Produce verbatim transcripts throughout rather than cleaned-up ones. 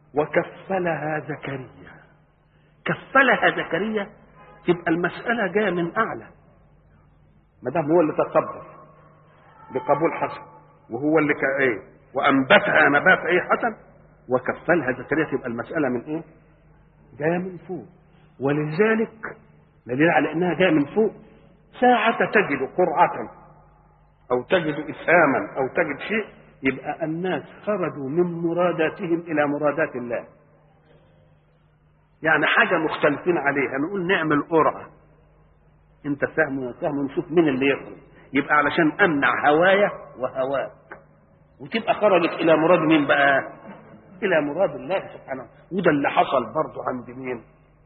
وكفلها زكريا. كفلها زكريا تبقى المسألة جاية من أعلى، ما دام هو اللي تقبل بقبول حسن وهو اللي كايه وأنبتها نبات ايه حسن وكفلها زكريا، تبقى المسألة من ايه؟ جاية من فوق. ولذلك دليل على انها جاية من فوق، ساعة تجد قرعة او تجد اسهاما او تجد شيء، يبقى الناس خرجوا من مراداتهم الى مرادات الله. يعني حاجة مختلفين عليها، نقول نعمل قرعة، انت فاهم ولا فاهم، ونشوف مين اللي يخرج، يبقى علشان امنع هوايا وهواك، وتبقى خرجت الى مراد مين بقى؟ الى مراد الله سبحانه. وده اللي حصل برضه عند مين؟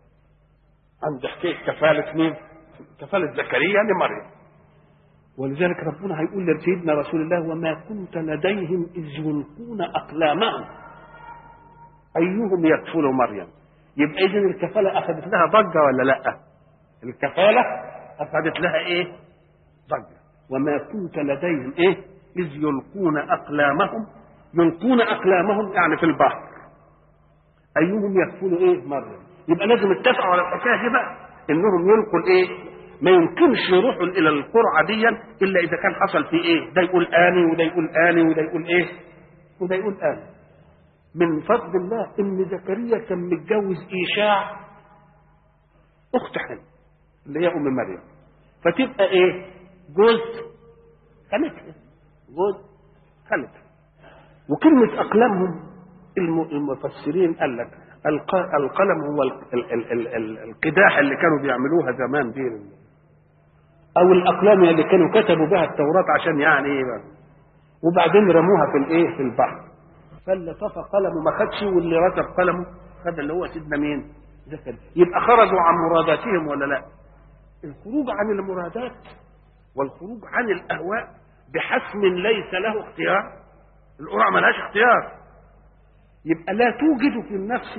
عند حكايه كفاله مين؟ كفاله زكريا لمريم. ولذلك ربنا هيقول لسيدنا رسول الله: وما كنت لديهم اذ يلقون اقلامهم ايهم يكفل مريم. يبقى اذا الكفاله اخذت لها ضجه ولا لا؟ الكفاله اخذت لها ايه؟ ضجه. وما كنت لديهم ايه؟ اذ يلقون اقلامهم، يلقون اقلامهم يعني في البحر، ايهم يكفل ايه؟ مريم. يبقى لازم اتفقوا على الحكايه دي بقى، انهم يلقوا الايه؟ ما يمكنش يروحوا الى القرعه دي الا اذا كان حصل في ايه؟ ده يقول اني وده يقول اني وده يقول ايه؟ وده يقول اني. من فضل الله ان زكريا كان متجوز ايشاع اخت حنة اللي هي ام مريم، فتبقى ايه؟ جوز خالتها، جوز خالتها. وكلمه اقلامهم المفسرين قال لك القلم هو القداح اللي كانوا بيعملوها زمان دي، او الاقلام اللي كانوا كتبوا بها التوراة عشان يعني ايه بقى، وبعدين رموها في الايه؟ في البحر. فاللي طفى قلمه ما خدش، واللي رتب قلمه خد اللي هو سيدنا مين؟ زكريا. يبقى خرجوا عن مراداتهم ولا لا؟ الخروج عن المرادات والخروج عن الاهواء بحسم ليس له اختيار، القرعه ملهاش اختيار، يبقى لا توجد في النفس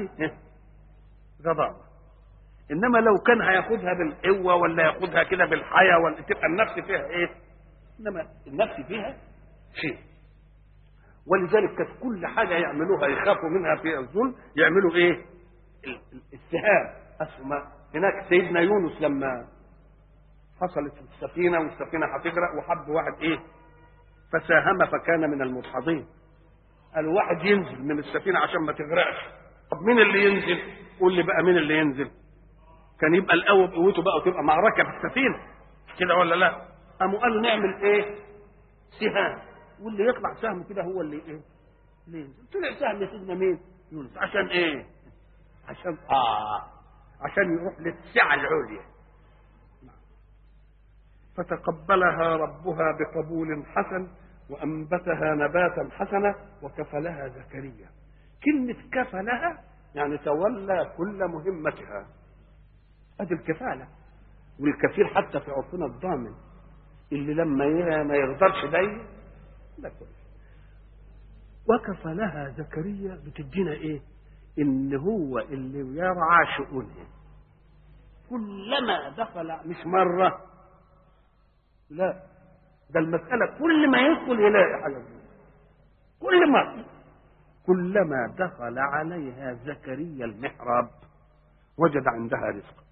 غضاضة. انما لو كان هياخدها بالقوه ولا ياخدها كده بالحياه ولا تبقى النفس فيها ايه؟ انما النفس فيها شيء. ولذلك كانت كل حاجه يعملوها يخافوا منها في الظلم يعملوا ايه؟ السهام اسهم. هناك سيدنا يونس لما حصلت السفينه والسفينه هتغرق وحب واحد ايه؟ فساهم فكان من المدحضين. قال واحد ينزل من السفينه عشان ما تغرقش. طب مين اللي ينزل؟ قول لي بقى مين اللي ينزل؟ كان يبقى القوه بقوته بقى وتبقى معركه في السفينه كده ولا لا؟ قاموا قالوا نعمل ايه؟ سهام، واللي يطلع سهم كده هو اللي ايه؟ اللي ينزل. طلع سهم سيدنا مين؟ يونس. عشان ايه؟ عشان اه عشان يروح للسعه العليا. فتقبلها ربها بقبول حسن وأنبتها نباتا حسنا وكفلها زكريا. كلمة كفلها يعني تولى كل مهمتها، هذه الكفالة. والكفيل حتى في عرفنا الضامن اللي لما ما يقدرش ده لا كويس. وكفلها زكريا بتدينا ايه؟ ان هو اللي يرعى شؤونها كلما دخل، مش مرة، لا، ده المسألة كل ما يدخل يلاقي حاجة، كل ما كلما دخل عليها زكريا المحراب وجد عندها رزق.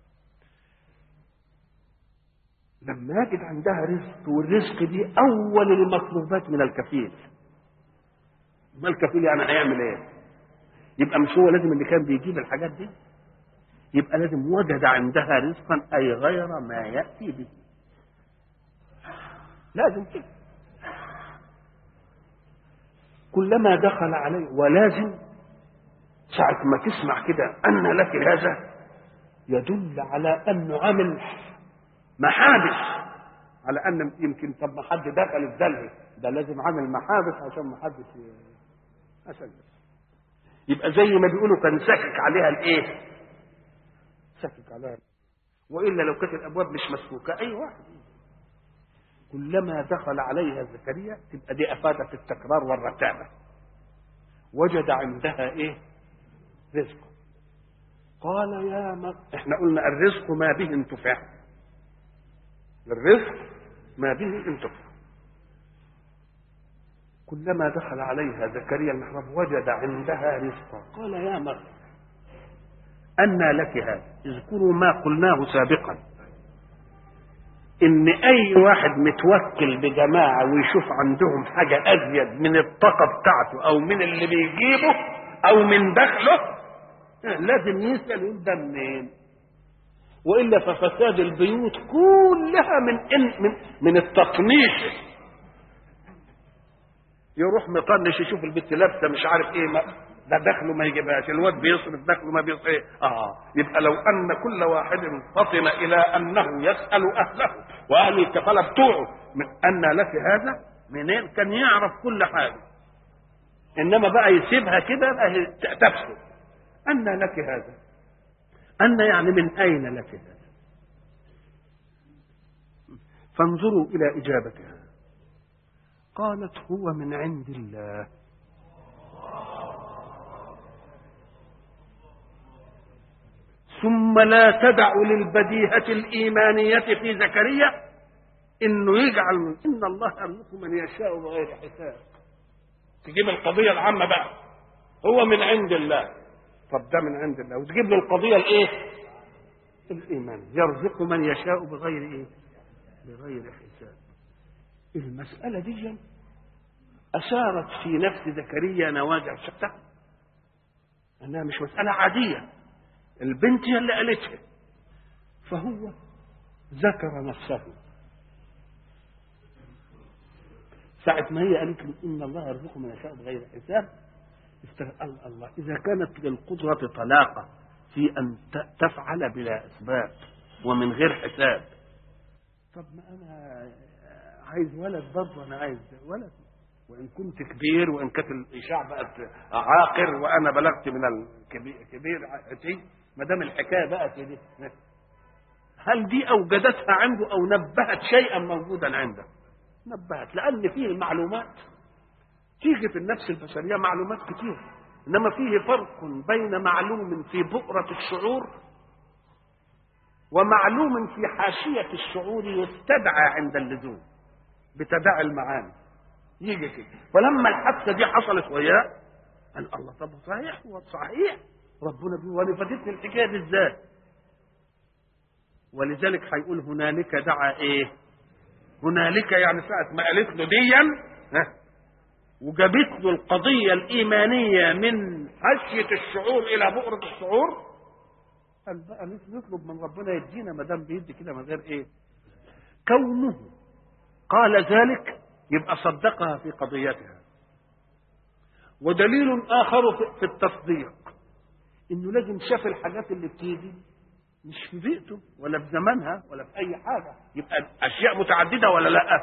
لما يجد عندها رزق، والرزق دي أول المطلوبات من الكفيل. ما الكفيل يعني هيعمل ايه؟ يبقى مش هو لازم اللي كان بيجيب الحاجات دي؟ يبقى لازم وجد عندها رزقا أي غير ما يأتي به، لازم كده. كلما دخل عليه، ولازم ساعة ما تسمع كده أن لك هذا يدل على أنه عامل محابس، على أن يمكن طب ما حد دخل الدلهي ده لازم عامل محابس عشان ما حدش عشان يبقى زي ما بيقولوا كان سكك عليها الايه؟ سكك عليها، والا لو كانت الابواب مش مسكوكه اي واحد. كلما دخل عليها زكريا تبقى دي افادت التكرار والرتابه. وجد عندها ايه؟ رزق. قال يا ما احنا قلنا الرزق ما به انتفاع، الرزق ما به انتفاع. كلما دخل عليها زكريا المحراب وجد عندها رزقا قال يا مريم أنى لك هذا. اذكروا ما قلناه سابقا إن أي واحد متوكل بجماعة ويشوف عندهم حاجة أزيد من الطاقة بتاعته أو من اللي بيجيبه أو من دخله لازم يسأل يقول ده منين، وإلا ففساد البيوت كلها من إن من, من التطنيش. يروح مطنش يشوف البنت لابسه مش عارف ايه، ما ده دخله ما يجيبهاش، الواد بيصرف دخله ما بيصرف ايه. اه يبقى لو ان كل واحد فطن الى انه يسال اهله واهل الكفاله بتوعه من ان لك هذا منين، كان يعرف كل حاجه. انما بقى يسيبها كده بقى تفسد. ان لك هذا، ان يعني من اين لك هذا. فانظروا الى اجابتها قالت هو من عند الله. ثم لا تدع للبديهة الإيمانية في زكريا إنه يجعل إن الله يرزق من يشاء بغير حساب. تجيب القضية العامة بقى هو من عند الله، طب ده من عند الله، وتجيب له القضية الإيه؟ الإيمان، يرزق من يشاء بغير إيه؟ بغير حساب. المسألة دي أثارت في نفس زكريا نواجع شتى، أنها مش مسألة عادية، البنت هي اللي قالتها. فهو ذكر نفسه ساعة ما هي قالت إن الله يرزق من يشاء بغير حساب. قال الله إذا كانت للقدرة طلاقة في أن تفعل بلا أسباب ومن غير حساب، طب ما أنا عايز ولد برضه، أنا عايز ولد وإن كنت كبير وإن كانت الإشاع بقت عاقر وأنا بلغت من الكبير عتي، ما دام الحكاية بقت دي، هل دي أوجدتها عنده أو نبهت شيئا موجودا عنده؟ نبهت، لأن فيه المعلومات تيجي في النفس البشرية معلومات كتير، إنما فيه فرق بين معلوم في بؤرة الشعور ومعلوم في حاشية الشعور يستدعى عند اللزوم بتداعي المعاني. يجي كده، فلما الحادثة دي حصلت وياه قال الله طب صحيح هو صحيح ربنا بيقول وانا فاتتني الحكايه دي ازاي؟ ولذلك هيقول هنالك دعا ايه؟ هنالك يعني ساعه ما قالت له ديا ها وجابت له القضيه الايمانيه من حاشيه الشعور الى بؤره الشعور، قال بقى نطلب من ربنا يدينا ما دام بيدي كده من غير ايه؟ كونه قال ذلك يبقى صدقها في قضيتها. ودليل آخر في التصديق إنه لازم شاف الحاجات اللي بتيجي مش في بيئته ولا في زمانها ولا في أي حاجة، يبقى أشياء متعددة ولا لا؟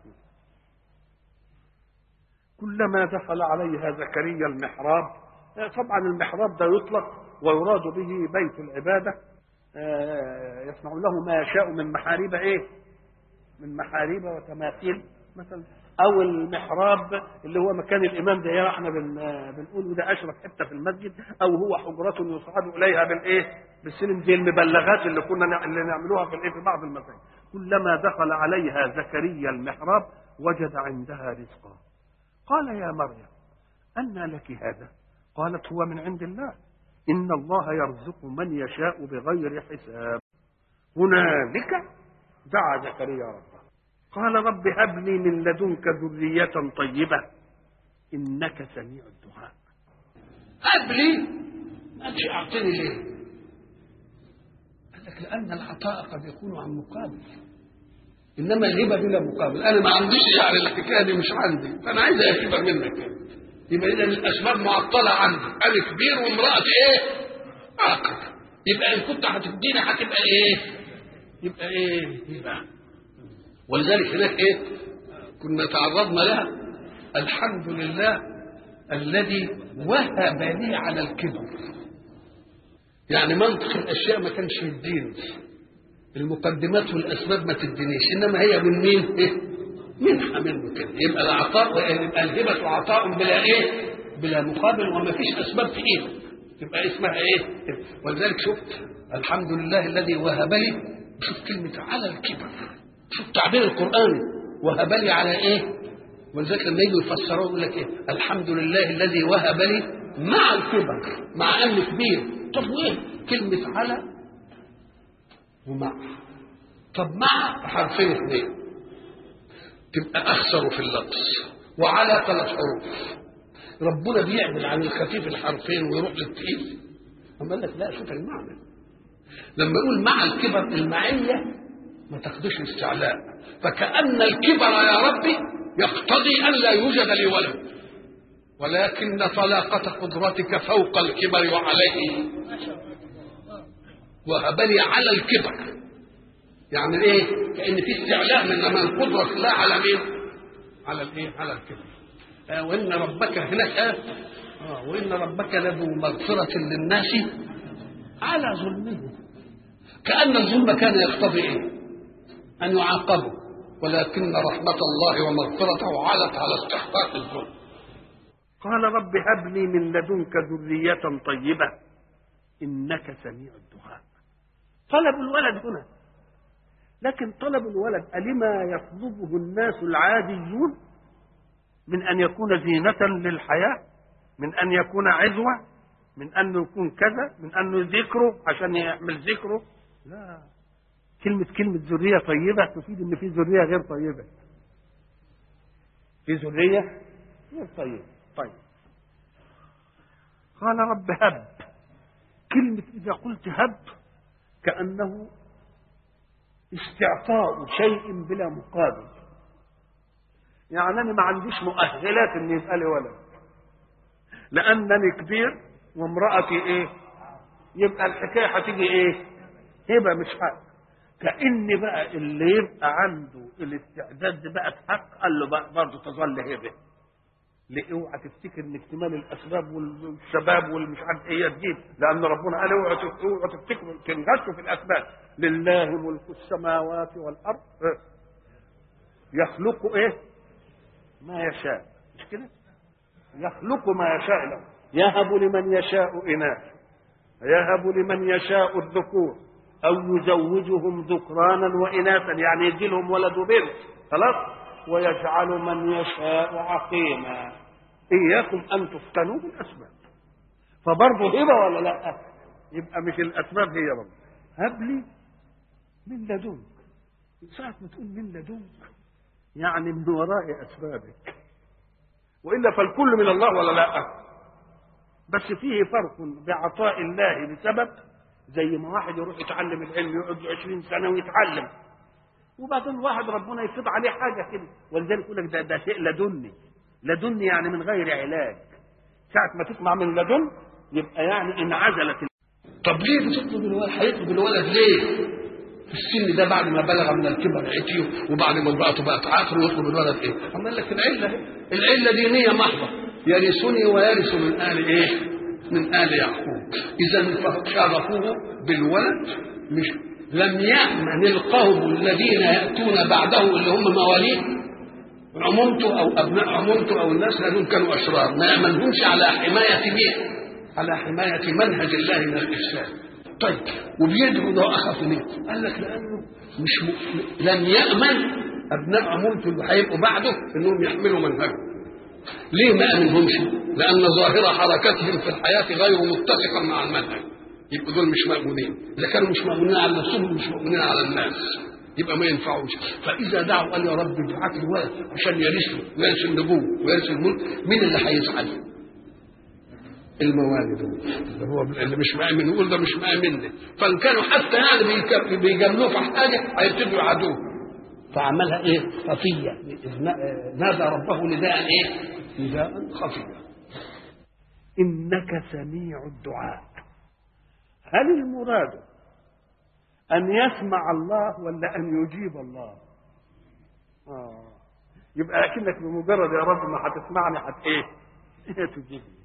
كلما دخل عليها زكريا المحراب، طبعا المحراب ده يطلق ويراد به بيت العبادة، يصنع له ما يشاء من محاريب إيه؟ من محاريب وتماثيل مثلا، او المحراب اللي هو مكان الامام ده احنا بنقول وده اشرف حته في المسجد، او هو حجره يصعد اليها بالايه؟ بالسلم، زي المبلغات اللي كنا اللي نعملوها في الايه في بعض المساجد. كلما دخل عليها زكريا المحراب وجد عندها رزقا قال يا مريم أنى لك هذا؟ قالت هو من عند الله إن الله يرزق من يشاء بغير حساب. هنالك دعا زكريا ربه قال رب هب لي من لدنك ذرية طيبة إنك سميع الدعاء. هب لي أنت أعطني ليه؟ قال لك لأن العطاء قد يكون عن مقابل، إنما الهبة بلا مقابل. أنا ما عنديش يعني الحكاية دي مش عندي، فأنا عايز أجيبها منك. يبقى إذا الأسباب معطلة عندي، أنا كبير وامرأتي إيه؟ عاقل. يبقى إن كنت هتديني هتبقى إيه؟ يبقى إيه؟ يبقى ولذلك هناك ايه كنا تعرضنا لها، الحمد لله الذي وهب لي على الكبر. يعني منطق الاشياء ما كانش يديني، المقدمات والاسباب ما تدينيش، انما هي من مين؟ ايه؟ منحه منه كده. يبقى العطاء يبقى الهبه عطاء بلا ايه؟ بلا مقابل، وما فيش اسباب في ايده، تبقى اسمها ايه؟ ولذلك شفت الحمد لله الذي وهب لي، شوف كلمه على الكبر، شوف تعبير القرآن وهب لي على ايه؟ ولذلك لما يجوا يفسروه يقول لك ايه؟ الحمد لله الذي وهب لي مع الكبر، مع ان كبير. طب وايه كلمه على ومع؟ طب مع حرفين اثنين تبقى اخسر في اللفظ، وعلى ثلاث حروف. ربنا بيعمل عن الخفيف الحرفين ويروح للثقيل. اما قال لك لا، شوف المعنى. لما يقول مع الكبر، المعيه ما تاخدش استعلاء، فكأن الكبر يا ربي يقتضي ان لا يوجد لي ولد، ولكن طلاقة قدرتك فوق الكبر وعليه وهب لي على الكبر. يعني ايه؟ كأن في استعلاء من من القدرة لا على مين؟ على الايه؟ على الكبر. آه وان ربك هناك اه وان ربك لذو مغفرة للناس على ظلمهم. كأن الظلم كان يقتضي ايه؟ ان يعاقبوا، ولكن رحمة الله ومغفرته علت على استحقاق الظلم. قال رب هب لي من لدنك ذرية طيبة إنك سميع الدعاء. طلب الولد هنا، لكن طلب الولد ألما يطلبه الناس العاديون من أن يكون زينة للحياة، من أن يكون عزوة، من أن يكون كذا، من أنه ذكره عشان يعمل ذكره؟ لا، كلمة كلمة ذرية طيبة تفيد إن في ذرية غير طيبة، في ذرية غير طيبة. طيب قال رب هب. كلمة إذا قلت هب كأنه استعطاء شيء بلا مقابل. يعني أنا ما عنديش مؤهلات إن يبقى لي ولد، لأنني كبير وامرأتي إيه، يبقى الحكاية هتيجي إيه؟ هبة مش حق. كأن بقى اللي يبقى عنده الاستعداد ده بقى حق، قال له بقى برضه تظل هبة. ليه؟ اوعى تفتكر ان اكتمال الاسباب والشباب والمش عارف ايه تجيب، لان ربنا قال اوعى اوعى تفتكروا تنغشوا في الاسباب. لله ملك السماوات والارض يخلق ايه؟ ما يشاء، مش كده؟ يخلق ما يشاء له، يهب لمن يشاء اناثا يهب لمن يشاء الذكور او يزوجهم ذكرانا واناثا، يعني يجي لهم ولد وبنت خلاص، ويجعل من يشاء عقيما. إياكم أن تفتنوا بالأسباب. فبرضه هبة ولا لا؟ يبقى مش الأسباب هي رب. هب لي من لدنك. ساعة ما تقول من لدنك يعني من وراء أسبابك، وإلا فالكل من الله ولا لا؟ بس فيه فرق بعطاء الله بسبب، زي ما واحد يروح يتعلم العلم يقعد عشرين سنة ويتعلم، وبعدين واحد ربنا يفرض عليه حاجة كده، ولذلك يقول لك ده ده شيء لدني. لدني يعني من غير علاج. ساعة ما تسمع من لدن يبقى يعني انعزلت. طب ليه بتطلب الولد؟ هيطلب الولد ليه؟ في السن ده بعد ما بلغ من الكبر عتيه، وبعد ما امرأته بقت عاقر ويطلب الولد ايه؟ أما قال لك العلة العلة دينية محضة، يرثني ويرث من آل ايه؟ من آل يعقوب. إذا شرفوه بالولد، مش لم يأمن القوم الذين يأتون بعده اللي هم مواليه عمومته أو أبناء عمومته أو الناس لأنهم كانوا أشرار، ما يأمنهمش على حماية مين؟ على حماية منهج الله من الإفساد. طيب وبيدعوا ده أخف منه، قال لك لأنه مش م... لم يأمن أبناء عمومته اللي هيبقوا بعده إنهم يحملوا منهجه. ليه ما أمنهمش؟ لأن ظاهرة حركتهم في الحياة غير متسقة مع المنهج، يبقوا دول مش مأمونين. إذا كانوا مش مأمونين على نفسهم مش مأمونين على الناس، يبقى ما ينفعوش. فإذا دعوا قال يا رب ابعث لي ولد عشان يرثه ويرث النبوة ويرث الملك، مين اللي هيزعل؟ الموالد اللي هو اللي مش مأمن، يقول ده مش مأمنني. فإن كانوا حتى يعني بيجاملوه في حاجة هيبتدوا يعادوه. فعملها إيه؟ خفية. نادى ربه نداء إيه؟ نداء خفية. إنك سميع الدعاء. هل المراد أن يسمع الله ولا أن يجيب الله؟ آه. يبقى أكنك بمجرد يا رب ما هتسمعني هت إيه؟ تجيبني.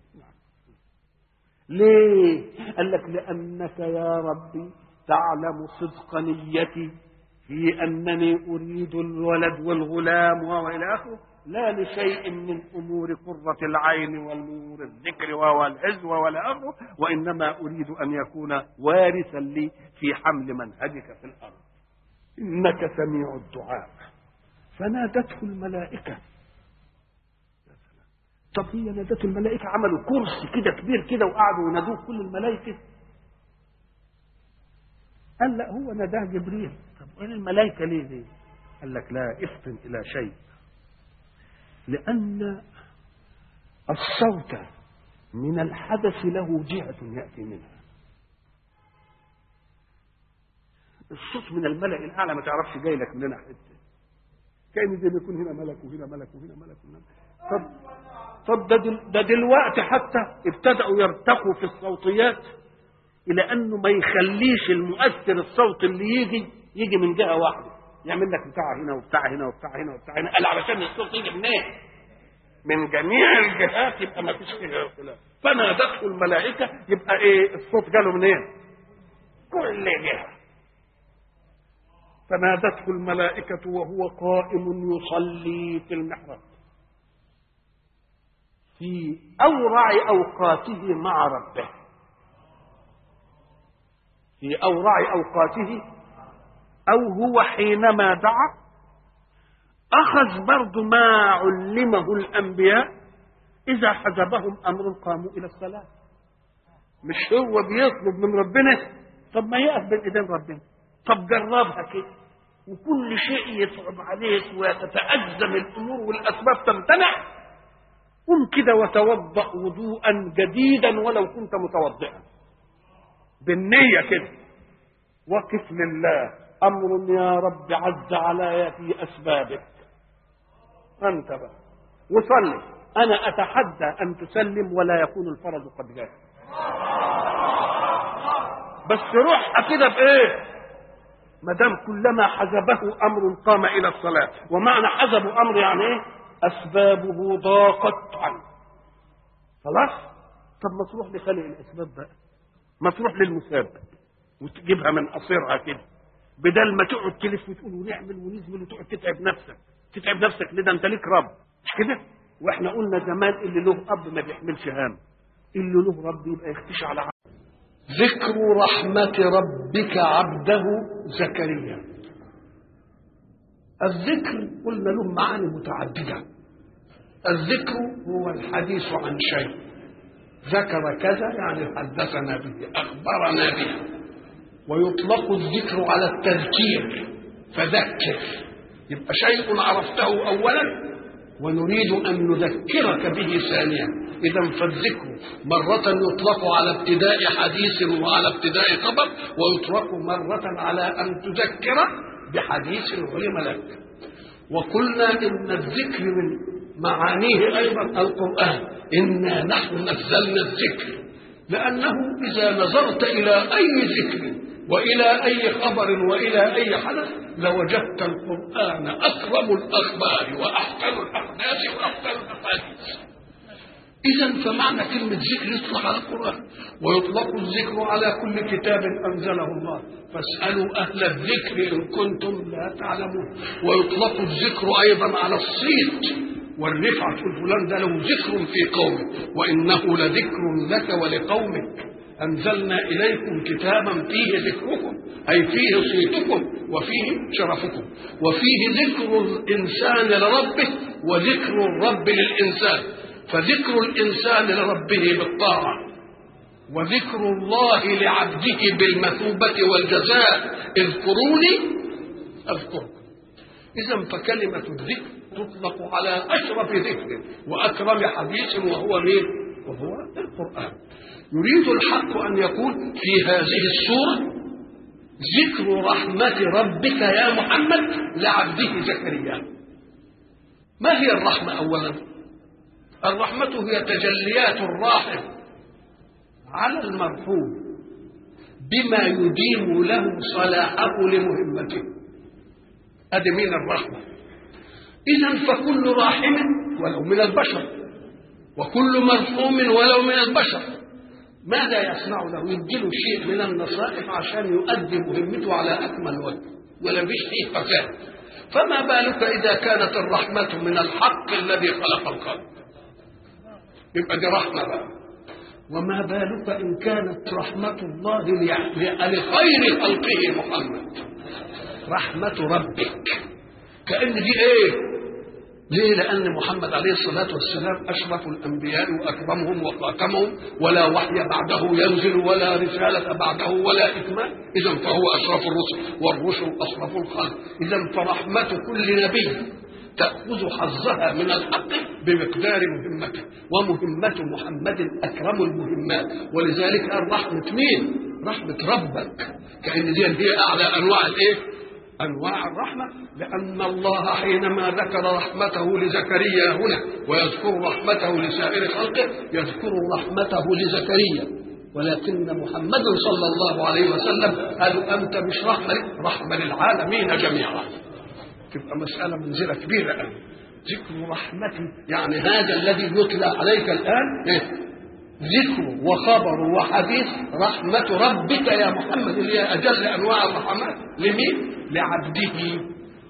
ليه؟ قال لك لأنك يا ربي تعلم صدق نيتي في أنني أريد الولد والغلام وإلى آخره، لا لشيء من أمور قرة العين والأمور الذكر والعزوة ولا آخره، وإنما أريد أن يكون وارثا لي في حمل منهجك في الأرض. إنك سميع الدعاء. فنادته الملائكة طب هي نادت الملائكة، عملوا كرسي كده كبير كده وقعدوا ينادوه كل الملائكة؟ قال لا، هو ناداه جبريل. طب وين الملائكة ليه ليه؟ قال لك لا، افطن إلى شيء، لأن الصوت من الحدث له جهة يأتي منها. الصوت من الملأ الأعلى ما تعرفش جاي لك مننا حتة، كأن زي ما يكون هنا ملك وهنا ملك وهنا ملك وهنا. طب طب ده, دل ده دلوقتي حتى ابتدأوا يرتقوا في الصوتيات إلى أنه ما يخليش المؤثر الصوت اللي يجي يجي من جهة واحدة، يعمل لك بتاع هنا وبتاع هنا وبتاع هنا وبتاع هنا. قال علشان الصوت يجي منين؟ من جميع الجهات، يبقى ما فيش فيها خلاف. فنادته الملائكة، يبقى ايه الصوت جاله منين؟ كل جهة. فنادته الملائكة وهو قائم يصلي في المحراب في أورع أوقاته مع ربه، في أورع أوقاته، أو هو حينما دعا أخذ برضو ما علمه الأنبياء إذا حجبهم أمر قاموا إلى الصلاة. مش هو بيطلب من ربنا؟ طب ما يقف بين إيدين ربنا، طب جربها كده، وكل شيء يصعب عليك وتتأزم الأمور والأسباب تمتنع، قم كده وتوضأ وضوءا جديدا ولو كنت متوضئا بالنية كده، وقف لله، أمر يا رب عز علي في أسبابك أنت بقى، وصلي. أنا أتحدى أن تسلم ولا يكون الفرج قد جاء، بس روح كده بإيه؟ ما دام كلما حجبه أمر قام إلى الصلاة، ومعنى حجب أمر يعني إيه؟ أسبابه ضاقت عنه، خلاص. طب ما تروح لخلق الأسباب بقى، ما تروح للمسبب وتجيبها من قصيرها كده، بدل ما تقعد تلف وتقول ونعمل ونزمل وتقعد تتعب نفسك. تتعب نفسك ليه؟ ده انت ليك رب، مش كده؟ واحنا قلنا زمان اللي له اب ما بيحملش هم، اللي له رب يبقى يختشى على عبده. ذكر رحمة ربك عبده زكريا. الذكر قلنا له معاني متعددة. الذكر هو الحديث عن شيء، ذكر كذا يعني حدثنا به، أخبرنا به. ويطلق الذكر على التذكير، فذكر، يبقى شيء عرفته أولا ونريد أن نذكرك به ثانيا. إذا فالذكر مرة يطلق على ابتداء حديث وعلى ابتداء خبر، ويطلق مرة على أن تذكر بحديث علم لك. وقلنا إن الذكر من معانيه أيضا القرآن، إنا نحن نزلنا الذكر، لأنه إذا نظرت إلى أي ذكر وإلى أي خبر وإلى أي حدث لوجدت القرآن أكرم الأخبار وأحسن الأحداث وأحسن الأحاديث. إذن فمعنى كلمة ذكر يطلق على القرآن، ويطلق الذكر على كل كتاب أنزله الله، فاسألوا أهل الذكر إن كنتم لا تعلمون. ويطلق الذكر أيضا على الصيت والرفعة، فلان ده له ذكر في قومه وإنه لذكر لك ولقومك، أنزلنا إليكم كتابا فيه ذكركم، أي فيه صيتكم وفيه شرفكم، وفيه ذكر الإنسان لربه وذكر الرب للإنسان. فذكر الإنسان لربه بالطاعة، وذكر الله لعبده بالمثوبة والجزاء، اذكروني أذكركم. إذن فكلمة الذكر تطلق على أشرف ذكر وأكرم حديث، وهو مين؟ وهو القرآن. يريد الحق أن يقول في هذه السورة ذكر رحمة ربك يا محمد لعبده زكريا. ما هي الرحمة؟ أولا الرحمة هي تجليات الراحم على المرحوم بما يديم له صلاحه لمهمته، هذه من الرحمة. إذن فكل راحم ولو من البشر وكل مرحوم ولو من البشر ماذا يصنع له؟ يديله شيء من النصائح عشان يؤدي مهمته على أكمل وجه ولا فيش فيه فساد. فما بالك إذا كانت الرحمة من الحق الذي خلق الخلق، يبقى دي رحمة بقى. وما بالك إن كانت رحمة الله لخير خلقه محمد، رحمة ربك، كأن دي إيه؟ ليه؟ لأن محمد عليه الصلاة والسلام أشرف الأنبياء وأكرمهم وخاتمهم، ولا وحي بعده ينزل ولا رسالة بعده ولا إكمال، إذا فهو أشرف الرسل والرسل أشرف الخلق. إذا فرحمة كل نبي تأخذ حظها من الحق بمقدار مهمته، ومهمة محمد أكرم المهمات. ولذلك قال رحمة مين؟ رحمة ربك، كأن دي هي أعلى أنواع الإيه؟ أنواع الرحمة. لأن الله حينما ذكر رحمته لزكريا هنا ويذكر رحمته لسائر خلقه يذكر رحمته لزكريا، ولكن محمد صلى الله عليه وسلم قال أنت مش رحمة، رحمة للعالمين جميعا. تبقى مسألة منزلة كبيرة قوي. ذكر رحمته يعني هذا الذي يتلى عليك الآن إيه؟ ذكر وخبر وحديث رحمة ربك يا محمد، اللي هي أجل أنواع الرحمات. لمين؟ لعبده،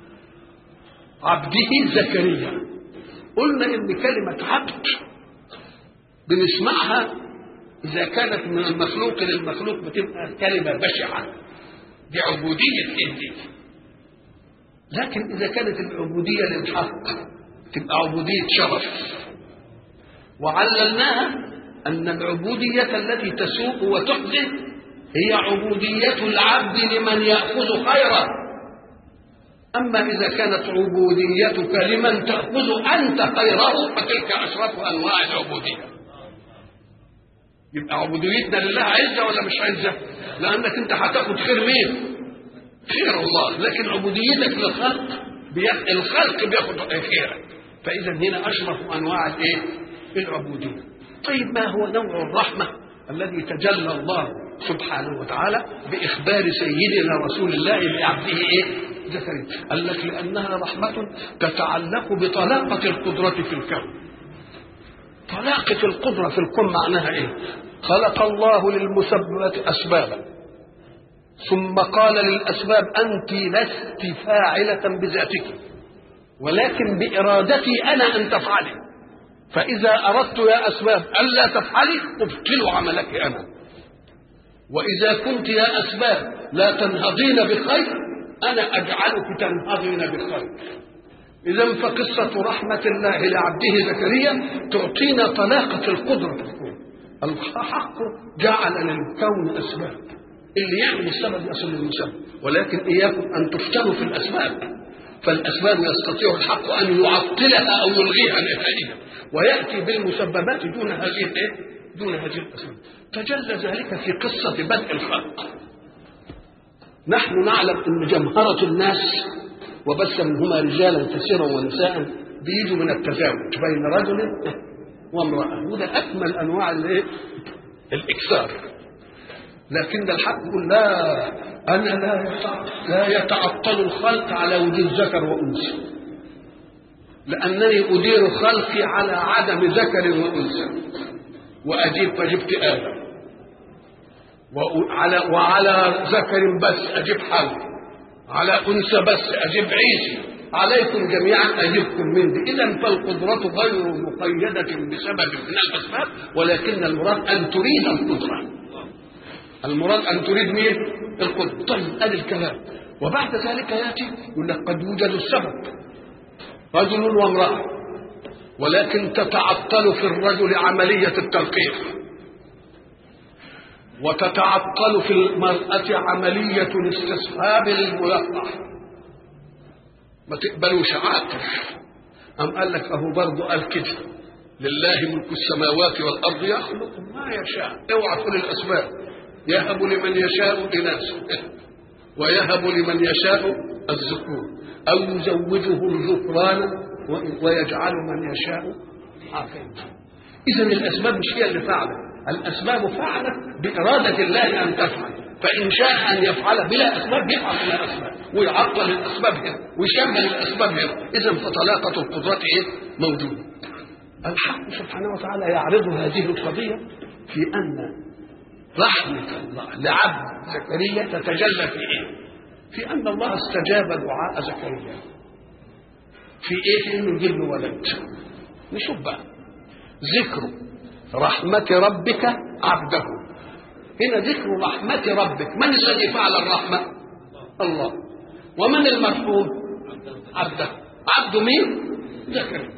عبده زكريا. قلنا إن كلمة عبد بنسمعها إذا كانت من المخلوق للمخلوق بتبقى كلمة بشعة، دي عبودية إيه؟ لكن إذا كانت العبودية للحق تبقى عبودية شرف. وعللناها أن العبودية التي تسوء وتحزن هي عبودية العبد لمن يأخذ خيرا. أما إذا كانت عبوديتك لمن تأخذ أنت خيره فتلك أشرف أنواع العبودية. يبقى عبوديتنا لله عزة ولا مش عزة؟ لأنك أنت هتاخد خير مين؟ خير الله. لكن عبوديتك للخلق بيأخذ الخلق بياخد خيرك، فإذا هنا أشرف أنواع الإيه؟ العبودية. طيب ما هو نوع الرحمة الذي تجلى الله سبحانه وتعالى بإخبار سيدنا رسول الله لعبده إيه؟ زكريا. قال لك لأنها رحمة تتعلق بطلاقة القدرة في الكون. طلاقة القدرة في الكون معناها إيه؟ خلق الله للمسببات أسبابا، ثم قال للأسباب أنت لست فاعلة بذاتك ولكن بإرادتي أنا أن تفعلي، فإذا أردت يا أسباب ألا تفعلي أبطل عملك أنا، وإذا كنت يا أسباب لا تنهضين بخير أنا أجعلك تنهضين بخير. إذا فقصة رحمة الله لعبده زكريا تعطينا طلاقة القدرة في الكون. الحق جعل للكون أسباب، اللي يعمل السبب يصل للمسبب، ولكن إياكم أن تفتنوا في الأسباب، فالأسباب يستطيع الحق أن يعطلها أو يلغيها نهائيا ويأتي بالمسببات دون هذه الإيه؟ دون هذه الأسباب. تجلى ذلك في قصة بدء الخلق. نحن نعلم أن جمهرة الناس وبث منهما رجالا كثيرا ونساء بيجوا من التزاوج بين رجل وامرأة، وده أكمل أنواع الإكثار. لكن الحق يقول لا، أنا لا لا يتعطل الخلق على وجود ذكر وأنثى، لأنني أدير خلقي على عدم ذكر وأنثى، وأجيب فجبت آدم، وعلى وعلى ذكر بس أجيب حواء، على أنثى بس أجيب عيسى، عليكم جميعا أجيبكم من دي. إذا فالقدرة غير مقيدة بسبب من الأسباب، ولكن المراد أن تريد القدرة. المراد أن تريد مين؟ القدرة. طيب هذا الكلام. وبعد ذلك يأتي يقول لك قد يوجد السبب رجل وامرأة، ولكن تتعطل في الرجل عملية التلقيح، وتتعطل في المرأة عملية الاستصحاب للملقح. ما تقبلوش عاطف. أم قال لك أهو برضه قال كده لله ملك السماوات والأرض يخلق ما يشاء. اوعى تقول الأسباب. يهب لمن يشاء إناثا ويهب لمن يشاء الذكور أو يزوجه الذكران ويجعل من يشاء عاقلا. إذا الأسباب مش هي اللي فعلت، الأسباب فعلت بإرادة الله أن تفعل، فإن شاء أن يفعل بلا أسباب يفعل بلا أسباب ويعطل الأسباب هنا ويشمل الأسباب هنا. إذا فطلاقة القدرة إيه؟ موجودة. الحق سبحانه وتعالى يعرض هذه القضية في أن رحمة الله لعبد زكريا تتجلى في إيه؟ في أن الله استجاب دعاء زكريا في إيه؟ في إنه يجيب له ولد. نشوف بقى ذكر رحمة ربك عبده. هنا ذكر رحمة ربك. من الذي فعل الرحمة؟ الله. ومن المرحوم؟ عبده. عبد مين؟ زكريا.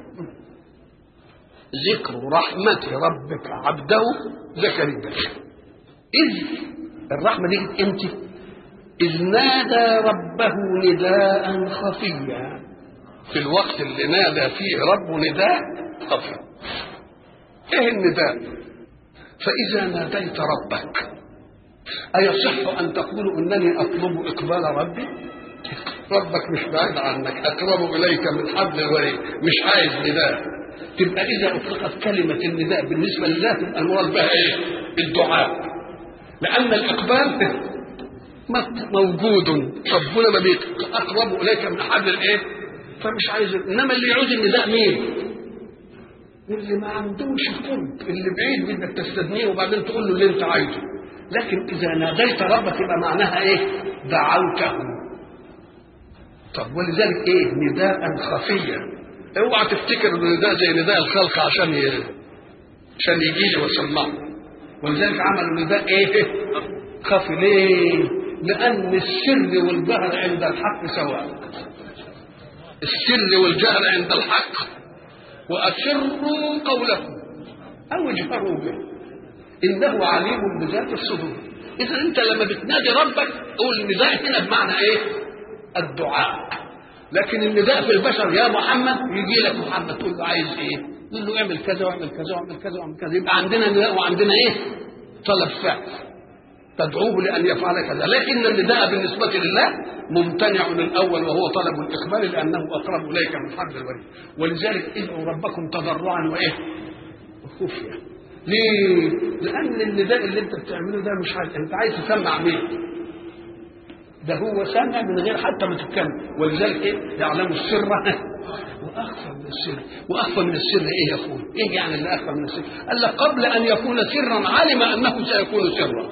ذكر رحمة ربك عبده زكريا إذ الرحمة دي امتى؟ إذ نادى ربه نداء خفيا، في الوقت اللي نادى فيه ربه نداء خفي. ايه النداء؟ فإذا ناديت ربك أيصح أن تقول إنني أطلب إقبال ربي؟ ربك مش بعيد عنك، أقرب إليك من حبل الوريد، مش عايز نداء. تبقى إذا أطلقت كلمة النداء بالنسبة لله تبقى المراد بها إيه؟ الدعاء، لأن الإقبال موجود، ربنا ما بيك أقرب إليك من حبل الإيه؟ فمش عايز. إنما اللي يعوز النداء مين؟ اللي ما عندوش قرب، اللي بعيد بدك تستدنيه وبعدين تقول له اللي أنت عايزه. لكن إذا ناديت ربك يبقى معناها إيه؟ دعوته. طب ولذلك إيه؟ نداء خفيا. اوعى تفتكر ان النداء زي نداء الخلق عشان ي... عشان يجي لي ويسمعه. ولذلك عملوا نداء ايه؟ خفي. ليه؟ لان السر والجهر عند الحق سواء. السر والجهر عند الحق، واسروا قولكم او اجهروا به انه عليم بذات الصدور. اذا انت لما بتنادي ربك قول النداء هنا بمعنى ايه؟ الدعاء. لكن النداء في البشر يا محمد، يجي لك محمد تقول له عايز ايه؟ تقول له اعمل كذا واعمل كذا واعمل كذا واعمل كذا. يبقى عندنا نداء وعندنا ايه؟ طلب فعل، تدعوه لان يفعل كذا. لكن النداء بالنسبه لله ممتنع الاول وهو طلب الاقبال لانه اقرب اليك من حبل الوريد. ولذلك ادعوا ربكم تضرعا وايه؟ وخفيه. ليه؟ لان النداء اللي انت بتعمله ده مش عايز، انت عايز تسمع مين؟ ده هو سامع من غير حتى ما تتكلم. ولذلك ايه؟ يعلم السر واخفى من السر. واخفى من السر ايه يا اخويا؟ ايه يعني اللي اخفى من السر؟ قال لك قبل ان يكون سرا علم انه سيكون سرا.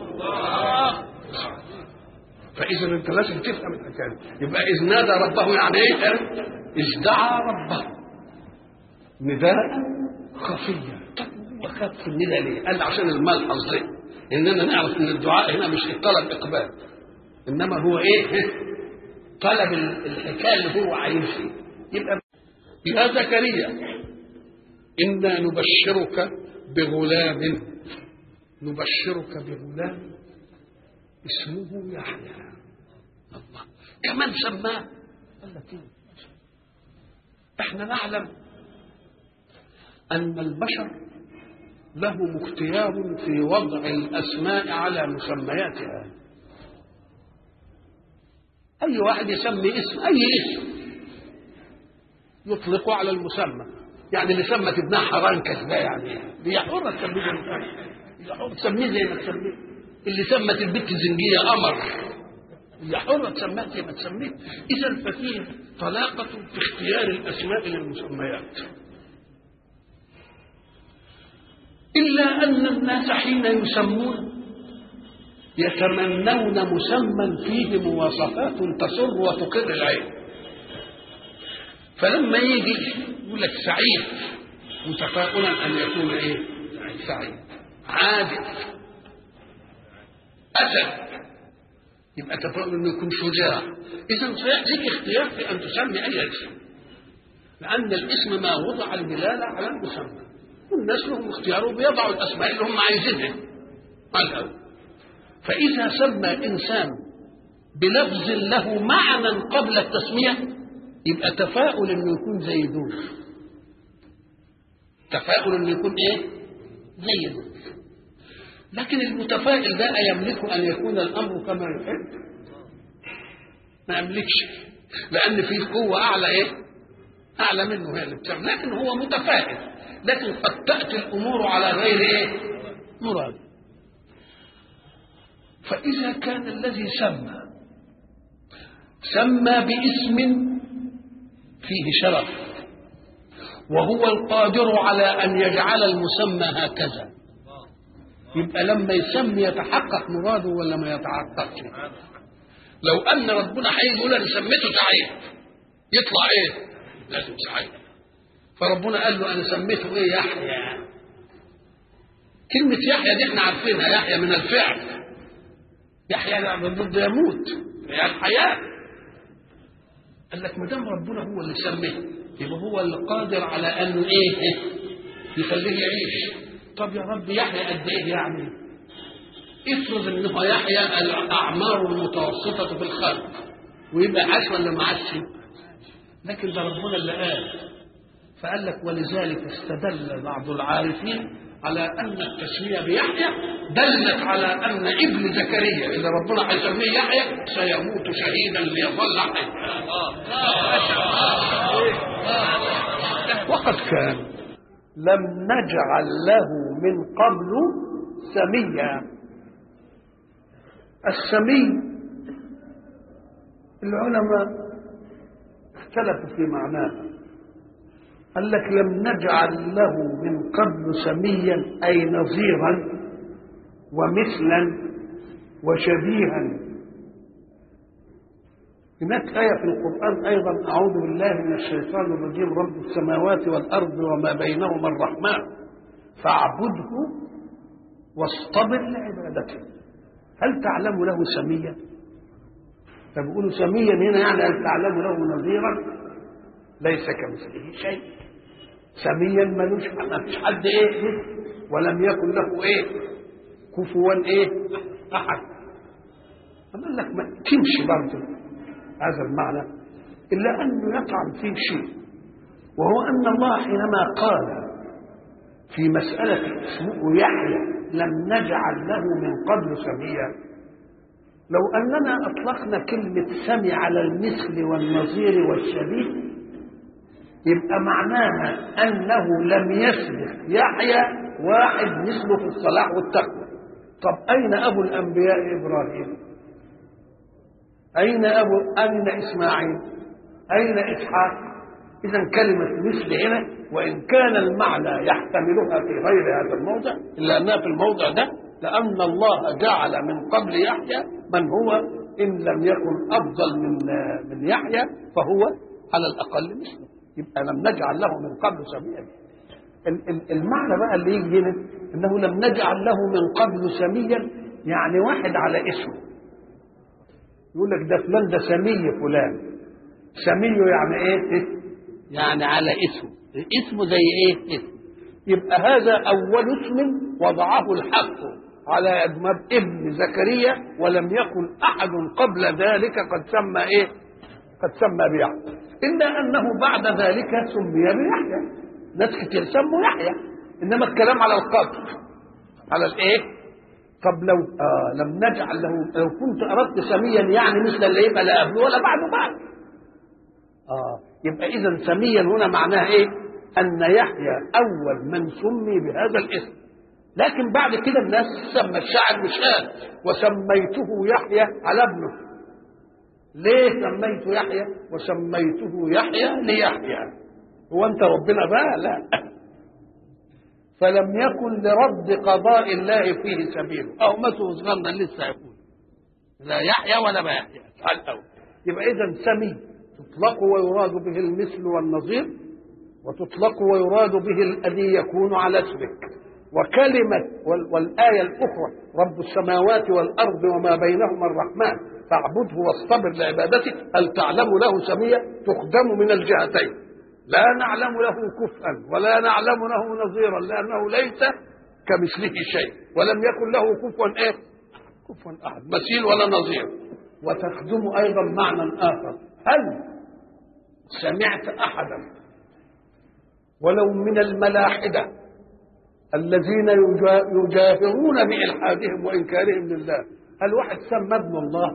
فاذا انت لازم تفهم الحكايه. يبقى اذ نادى ربه يعني ايه؟ اذ دعا ربه نداء خفيا. طب هو خف النداء ليه؟ قال عشان الملحظ ده اننا نعرف ان الدعاء هنا مش طلب اقبال، انما هو ايه؟ طلب الحكايه اللي هو عايزها. يبقى يا زكريا انا نبشرك بغلام، نبشرك بغلام اسمه يحيى. الله كمان سماه. قال لك ايه؟ احنا نعلم ان البشر لهم اختيار في وضع الاسماء على مسمياتها. أي واحد يسمي اسم، أي اسم يطلقه على المسمى. يعني اللي سمت ابنها حرنكش ده يعني هي حرة تسميه زي ما هي حرة تسميه زي ما تسميه. اللي سمت البت زنجية قمر هي حرة تسميها زي ما تسميه. إذا ففيه طلاقة في اختيار الأسماء للمسميات. إلا أن الناس حين يسمون يتمنون مسمى فيه مواصفات تسر وتقر العين. فلما يجي يقول لك سعيد متفاؤلا ان يكون ايه؟ سعيد. عادل، اسد، يبقى تفاؤل انه يكون شجاع. اذا لك اختيار في ان تسمي اي اسم، لان الاسم ما وضع الدلاله على المسمى. والناس لهم اختيار وبيضعوا الاسماء اللي هم عايزينها على الاول. فإذا سمى إنسان بلفظ له معنى قبل التسمية يبقى تفاؤل إنه يكون زي دول. تفاؤل إنه يكون إيه؟ زي دول. لكن المتفائل ده يملك أن يكون الأمر كما يحب؟ ما يملكش، لأن فيه قوة أعلى إيه؟ أعلى منه هي اللي بتعمل. لكن هو متفائل، لكن قد تأتي الأمور على غير إيه؟ مراد. فإذا كان الذي سمى سمى باسم فيه شرف وهو القادر على أن يجعل المسمى هكذا، يبقى لما يسمي يتحقق مراده ولا ما يتحققش؟ لو أن ربنا هيقول أنا سميته سعيد يطلع إيه؟ لازم سعيد. فربنا قال له أنا سميته إيه؟ يحيى. كلمة يحيى دي احنا عارفينها، يحيى من الفعل. يحيى بده يموت، هي الحياة. قال لك ما دام ربنا هو اللي سميه يبقى هو اللي قادر على أن إيه يخليه يعيش. طب يا رب يحيى قد إيه يعني؟ افرض إنه يحيى الأعمار المتوسطة في الخلق ويبقى عاش ولا ما عاشش؟ لكن ده ربنا اللي قال. فقال لك ولذلك استدل بعض العارفين على أن التسمية بيحيى دلت على أن ابن زكريا اللي ربنا هيسميه يحيى سيموت شهيدا ليظل حيا. وقد كان لم نجعل له من قبل سميا. السمي العلماء اختلفوا في معناه. قال لك لم نجعل له من قبل سميا أي نظيرا ومثلا وشبيها. هناك آية في القرآن أيضا أعوذ بالله من الشيطان الرجيم رب السماوات والأرض وما بينهما الرحمن فاعبده واصطبر لعبادته. هل تعلم له سميا؟ فبيقولوا سميا هنا يعني هل تعلم له نظيرا؟ ليس كمثله شيء. سميا ملوش ما فيش حد ايه ولم يكن له ايه كفوا ايه احد. قال لك ما تمشي برضه هذا المعنى الا انه يطعن فيه شيء، وهو ان الله حينما قال في مساله اسمه يحيى لم نجعل له من قبل سميا، لو اننا اطلقنا كلمه سمي على المثل والنظير والشبيه يبقى معناها أنه لم يسبق يحيى واحد مثله في الصلاح والتقوى. طب أين أبو الأنبياء إبراهيم؟ أين أبو أين إسماعيل؟ أين إسحاق؟ إذا كلمة مثل هنا وإن كان المعنى يحتملها في غير هذا الموضع إلا أنها في الموضع ده لأن الله جعل من قبل يحيى من هو إن لم يكن أفضل من من يحيى فهو على الأقل مثله. يبقى لم نجعل له من قبل سميا. المعنى بقى اللي يجي هنا انه لم نجعل له من قبل سميا يعني واحد على اسمه. يقول لك ده فلان ده سمي فلان. سمي يعني ايه؟ يعني على اسمه. اسمه زي ايه؟ اسم. يبقى هذا اول اسم وضعه الحق على ابن زكريا ولم يكن احد قبل ذلك قد سمى ايه؟ قد سمى بيحيى. إلا أنه بعد ذلك سمي بيحيى. ناس كتير سموا يحيى إنما الكلام على القبر على الإيه؟ طب لو آه لم نجعل له لو كنت أردت سميا يعني مثل اللي يبقى لا قبله ولا بعده بعد آه يبقى إذا سميا هنا معناه إيه؟ أن يحيى أول من سمي بهذا الاسم. لكن بعد كده الناس سمى الشاعر مش قال وسميته يحيى على ابنه. ليه سميته يحيى وسميته يحيى ليحيى؟ هو انت ربنا بقى؟ لا. فلم يكن لرد قضاء الله فيه سبيل او مسه صغرنا لسه يقول لا يحيى ولا ما يحيى الاول. يبقى اذا سمي تطلق ويراد به المثل والنظير وتطلق ويراد به الذي يكون على اسمك. وكلمه والايه الاخرى رب السماوات والارض وما بينهما الرحمن فاعبده واصطبر لعبادته. هل تعلم له سميا؟ تخدم من الجهتين. لا نعلم له كفءا ولا نعلم له نظيرا لانه ليس كمثله شيء ولم يكن له كفوا ايه؟ كفوا احد مثيل ولا نظير. وتخدم ايضا معنى اخر. هل سمعت احدا ولو من الملاحده الذين يجاهرون بإلحادهم وإنكارهم لله هل واحد سمى ابن الله؟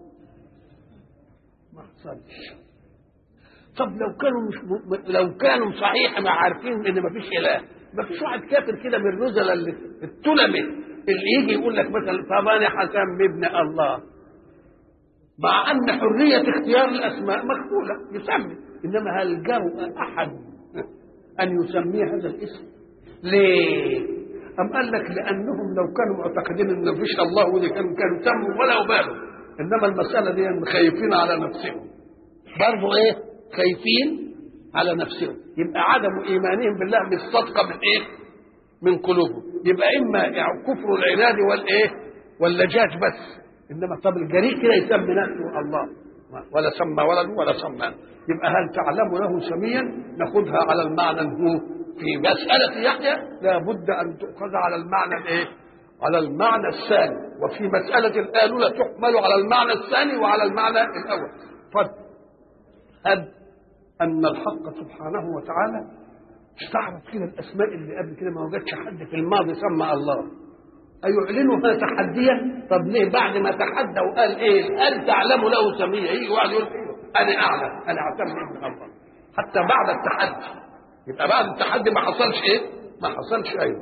ما حصلش. طب لو كانوا مش م... لو كانوا صحيح ما عارفين ان ما فيش اله، ما فيش واحد كافر كده من الرذل اللي التلمه اللي يجي يقول لك مثلا طب انا هسمي ابن الله، مع ان حريه اختيار الاسماء مقبوله يسمي، انما هل جرؤ احد ان يسمي هذا الاسم؟ ليه؟ أم قال لك لأنهم لو كانوا معتقدين إن مفيش الله ودي كانوا كانوا سموا ولا بالوا، إنما المسألة دي خايفين على نفسهم. برضه إيه؟ خايفين على نفسهم. يبقى عدم إيمانهم بالله مش صدقة من إيه؟ من قلوبهم. يبقى إما يعني كفر العناد والإيه؟ واللجاج بس. إنما طب الجريء كده يسمي نفسه الله. ولا سمى ولد ولا سمى. يبقى هل تعلم له سميا ناخذها على المعنى هو في مسألة يحيى لابد أن تؤخذ على المعنى الإيه؟ على المعنى الثاني، وفي مسألة الآلولة تحمل على المعنى الثاني وعلى المعنى الأول. فهب أن الحق سبحانه وتعالى استعرض كده الأسماء اللي قبل كده ما وجدش حد في الماضي سمى الله، أيعلنها تحديا؟ طب ليه بعد ما تحدى وقال إيه؟ هل تعلم له سميا؟ يجي واحد يقول أنا أعلم، أنا أعتمد من الله حتى بعد التحدي. يبقى بعد التحدي ما حصلش إيه؟ ما حصلش أيوه.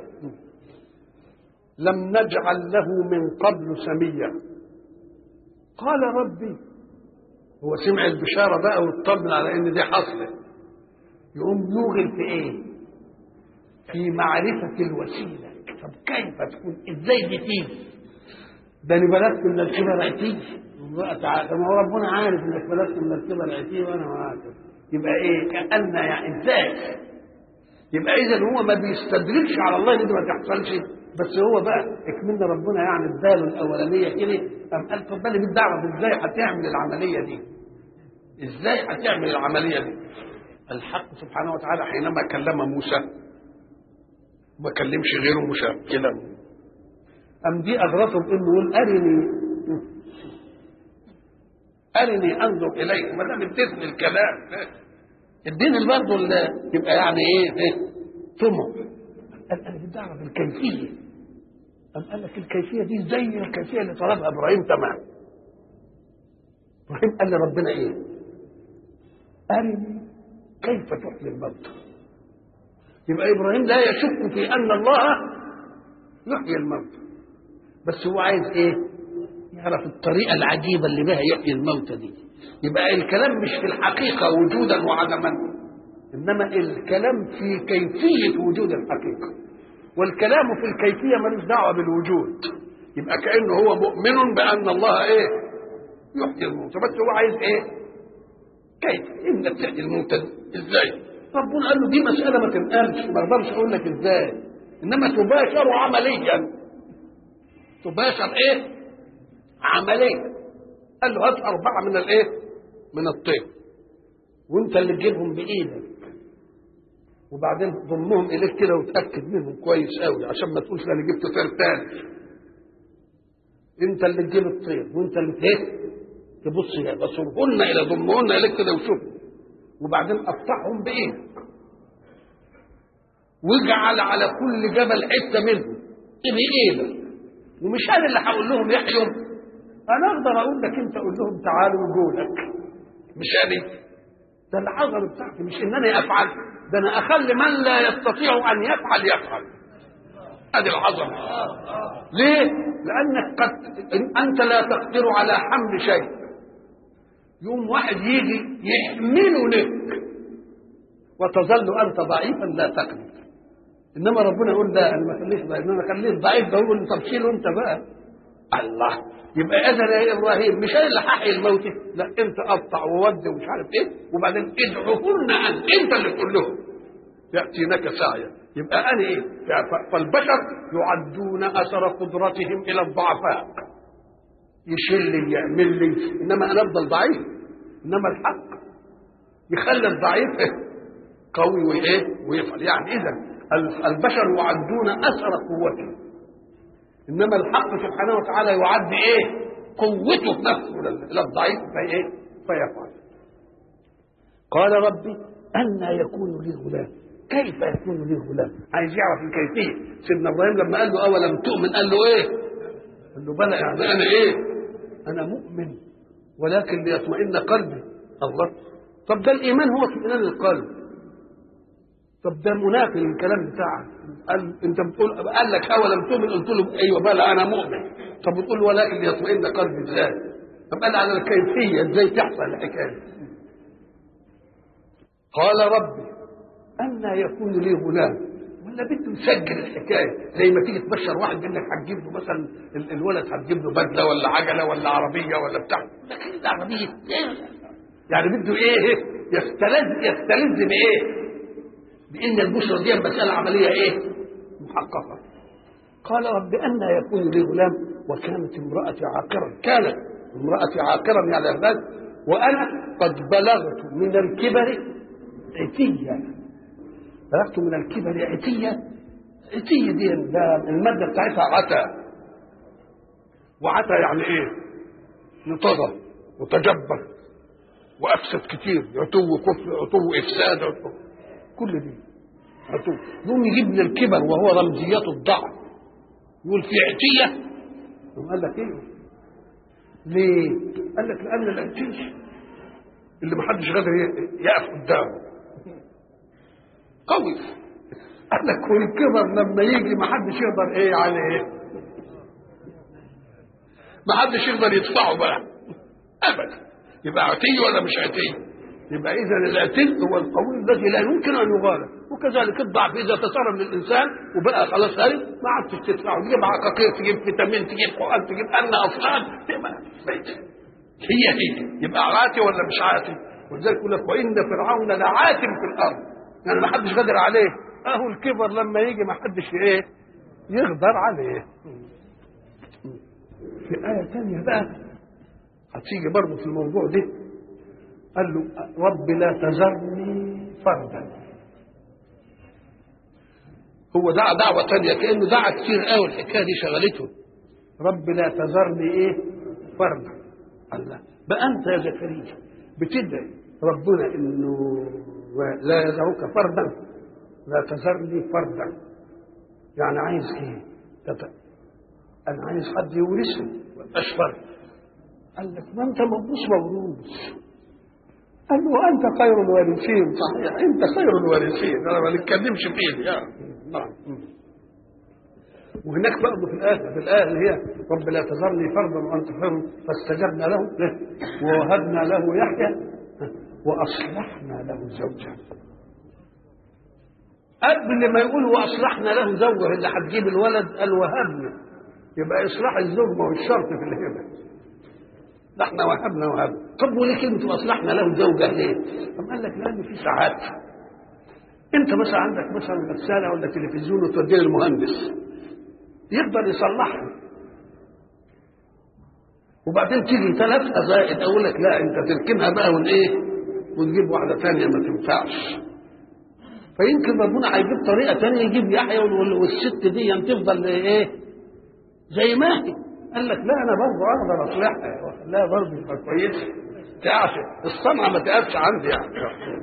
لم نجعل له من قبل سميا. قال ربي، هو سمع البشارة بقى واطمن على إن دي حصلت، يقوم يوغل في إيه؟ في معرفة الوسيلة. طب كيف تكون؟ إزاي دي تيجي؟ ده أنا بلغت من الكبر عتيجي، الله تعالى ما هو ربنا عارف إنك بلغت من الكبر عتيجي وأنا ما عارف. يبقى إيه؟ كأن يعني إزاي؟ يبقى إذا هو ما بيستدركش على الله إن دي ما تحصلش، بس هو بقى اكملنا ربنا يعني اداله الاولانيه كده، قام قال طب بالي بالدعوه ازاي هتعمل العمليه دي؟ ازاي هتعمل العمليه دي؟ الحق سبحانه وتعالى حينما كلم موسى ما كلمش غيره موسى كده، قام دي اغرته بانه يقول ارني ارني انظر اليك. ما دام اديتني الكلام اديني برضه يبقى يعني ايه؟ ايه؟ طمع. قال انا بدي اعرف الكيفيه. قام قال لك الكيفيه دي زي الكيفيه اللي طلبها ابراهيم تمام. ابراهيم قال لربنا ايه؟ ارني كيف تحيي الموتى. يبقى ابراهيم لا يشك في ان الله يحيي الموتى، بس هو عايز ايه؟ يعرف الطريقه العجيبه اللي بها يحيي الموتى دي. يبقى الكلام مش في الحقيقه وجودا وعدما، انما الكلام في كيفيه وجود الحقيقه، والكلام في الكيفيه ملوش دعوه بالوجود. يبقى كانه هو مؤمن بان الله ايه؟ يحيي الموتى، بس هو عايز ايه؟ كيف؟ انك تحيي الموتى ازاي؟ ربنا قال له دي مساله ما تنقالش، ما اقدرش اقول لك ازاي، انما تباشر عمليا. تباشر ايه؟ عمليا. قال له هات اربعه من الايه؟ من الطير، وانت اللي تجيبهم بايدك، وبعدين ضمهم اليك كده وتاكد منهم كويس قوي عشان ما تقولش انا جبت طير تاني. انت اللي تجيب الطير وانت اللي ايه؟ تبص بصرهن الى ضمهن اليك كده وشوفهم، وبعدين قطعهم بايدك، واجعل على كل جبل حته منهم بايدك. ومش انا اللي هقول لهم يحيوا، انا اقدر اقول لك انت قول لهم تعالوا وجولك، مش انا. ده العظمه بتاعتي مش ان انا افعل، ده انا اخلي من لا يستطيع ان يفعل يفعل. هذه العظمه. ليه؟ لانك قد انت لا تقدر على حمل شيء، يوم واحد يجي يحمله لك وتظل انت ضعيفا لا تقدر. انما ربنا يقول لا انا ما خليش ضعيف، انا خليك ضعيف، ده يقول طب شيله انت بقى. الله. يبقى اذا يا ابراهيم مش انا اللي هحيي الموت، لا انت قطع وودي ومش عارف ايه، وبعدين ادعوهن انت انت اللي تقول لهم ياتينك سعيا. يبقى انا ايه؟ فالبشر يعدون اثر قدرتهم الى الضعفاء، يشيل لي يعمل لي، انما انا افضل ضعيف. انما الحق يخلي الضعيف قوي وايه ويفعل. يعني اذا البشر يعدون اثر قوتهم، انما الحق سبحانه وتعالى يعد ايه؟ قوته نفسه للضعيف فايه؟ فيفعل. قال ربي أن يكون لي غلام. كيف يكون لي غلام؟ عايز يعرف الكيفيه. سيدنا ابراهيم لما قال له اولم تؤمن قال له ايه؟ قال له بلى، يعني انا ايه؟ انا مؤمن ولكن ليطمئن قلبي. الله. طب ده الايمان هو اطمئنان القلب. طب ده منافي للكلام بتاعك. قال انت بتقول قال لك اولم تؤمن، قلت له ايوه بلى انا مؤمن. طب بتقول ولكن ليطمئن قلبي ازاي؟ طب قال على الكيفيه ازاي تحصل الحكايه. قال ربي أن يكون لي غلام. ولا بده يسجل الحكايه زي ما تيجي تبشر واحد بانك هتجيب له مثلا الولد هتجيب له بدله ولا عجله ولا عربيه ولا بتاع، لكن العربيه يعني بده ايه؟ يستلذ يستلذ بايه؟ بان البشرى دي مساله عمليه ايه؟ محققه. قال رب أن يكون لي غلام وكانت امرأتي عاقرا. كانت امرأتي عاقرا يعني الغاز وأنا قد بلغت من الكبر عتيا. بلغت من الكبر عتيا. عتيا دي المادة بتاعتها عتا، وعتا يعني إيه؟ نطغى وتجبر وأفسد كتير، عتو كفر، عتو إفساد، عتو كل دي عتو. يقوم يجيب من الكبر وهو رمزيات الضعف، يقول في عتية. قال لك إيه؟ ليه؟ قال لك لأن العتية اللي محدش قادر يقف قدامه قوي. قال لك والكبر لما يجي محدش يقدر ايه عليه، محدش يقدر يدفعه بقى ابدا. يبقى عتي ولا مش عتي؟ يبقى اذا العتي هو القوي الذي لا يمكن ان يغالب، وكذلك الضعف اذا تسرب للانسان وبقى خلاص هارب ما عادش تدفعه، تجيب عقاقير، تجيب فيتامين، تجيب قرآن، تجيب ان اصلان، تبقى هي هي. يبقى عاتي ولا مش عاتي؟ ولذلك يقول لك وان فرعون لعاتم في الارض، يعني ما حدش قادر عليه. اهو الكبر لما يجي ما حدش ايه يقدر عليه. في آية ثانية بقى هتيجي برضه في الموضوع ده، قال له رب لا تذرني فردا. هو دعا دعوة ثانية كأنه دعا كتير قوي، الحكاية دي شغلته. رب لا تذرني ايه فردا. الله بقى انت يا زكريا بتدعي ربنا انه لا يذرك فردا، لا تذرني فردا، يعني عايز ايه؟ تت... انا عايز حد يورثني مبقاش فرد. قال لك ما انت مبوس موروث. قال له انت خير الوارثين. صحيح انت خير الوارثين، انا ما نتكلمش فيه يا نعم. وهناك برضه في الايه في الايه اللي هي رب لا تذرني فردا وانت خير، فاستجبنا له ووهبنا له يحيى واصلحنا له زوجه. قبل ما يقول واصلحنا له زوجه اللي هتجيب الولد قال وهبنا، يبقى اصلاح الزوج ما هو الشرط في الهبه. احنا وهبنا وهبنا. طب وليه كلمه واصلحنا له زوجه ليه؟ طب قال لك لان في ساعات انت مثلا عندك مثلا غساله ولا تلفزيون وتوديه للمهندس يقدر يصلحها، وبعدين تيجي ثلاثة زائد اقول لك لا انت تركنها بقى والايه وتجيب واحده ثانيه ما تنفعش. فيمكن ربنا هيجيب طريقه ثانيه يجيب يحيى والست دي تفضل ايه زي ما هي. قال لك لا انا برضه اقدر اصلحها، لا برضه يبقى كويسه تعرف الصنعه ما تقفش عندي يعني.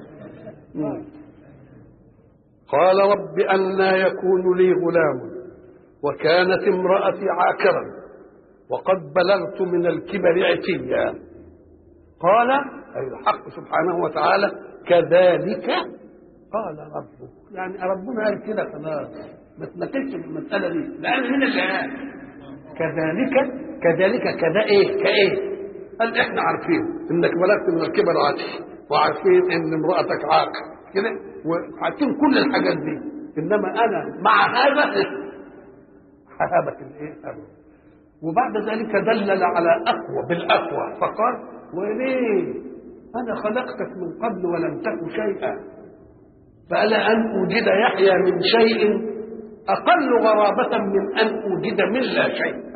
قال رب أنى يكون لي غلام وكانت امرأتي عاكرا وقد بلغت من الكبر عتيا. قال أي الحق سبحانه وتعالى كذلك قال ربك، يعني ربنا قال كده خلاص ما تناقشش في المسألة دي، لأن من الآيات كذلك كذلك كذا إيه كإيه؟ قال إحنا عارفين إنك بلغت من الكبر عتي وعارفين إن امرأتك عاقر كده وعارفين كل الحاجات دي، انما انا مع هذا ههبك الايه أبدا. وبعد ذلك دلل على اقوى بالاقوى فقال وليه انا خلقتك من قبل ولم تك شيئا، فألا ان اوجد يحيى من شيء اقل غرابة من ان اوجد من لا شيء.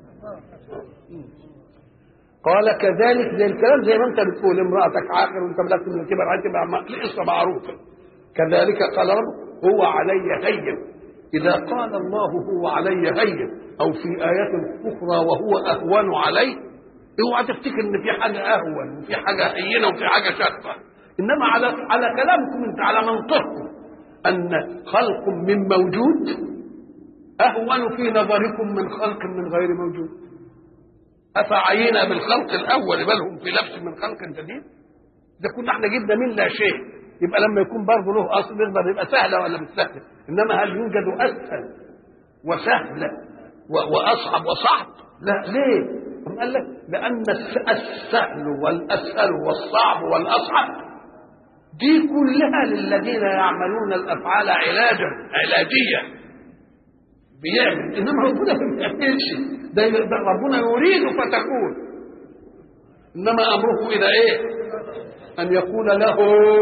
قال كذلك زي الكلام زي ما انت بتقول امرأتك عاقر وانت بلغت من الكبر هتبقى القصه معروفه. كذلك قال رب هو علي هين. اذا قال الله هو علي هين او في ايات اخرى وهو اهون علي، اوعى تفتكر ان في حاجه اهون وفي حاجه هينه وفي حاجه شاقه، انما على على كلامكم انت على منطقكم ان خلق من موجود اهون في نظركم من خلق من غير موجود. أفعينا بالخلق الأول بل هم في لبس من خلق جديد. ده كنا احنا جبنا من لا شيء، يبقى لما يكون برضه له أصل يقدر يبقى سهلة ولا مش سهلة؟ إنما هل يوجد أسهل وسهل وأصعب وصعب؟ لا. ليه؟ قال لك لأن السهل والأسهل والصعب والأصعب دي كلها للذين يعملون الأفعال علاجا علاجية بيعمل، انما ربنا ما بيعملش ده، ربنا يريد فتكون، انما امره الى ايه؟ ان يقول له.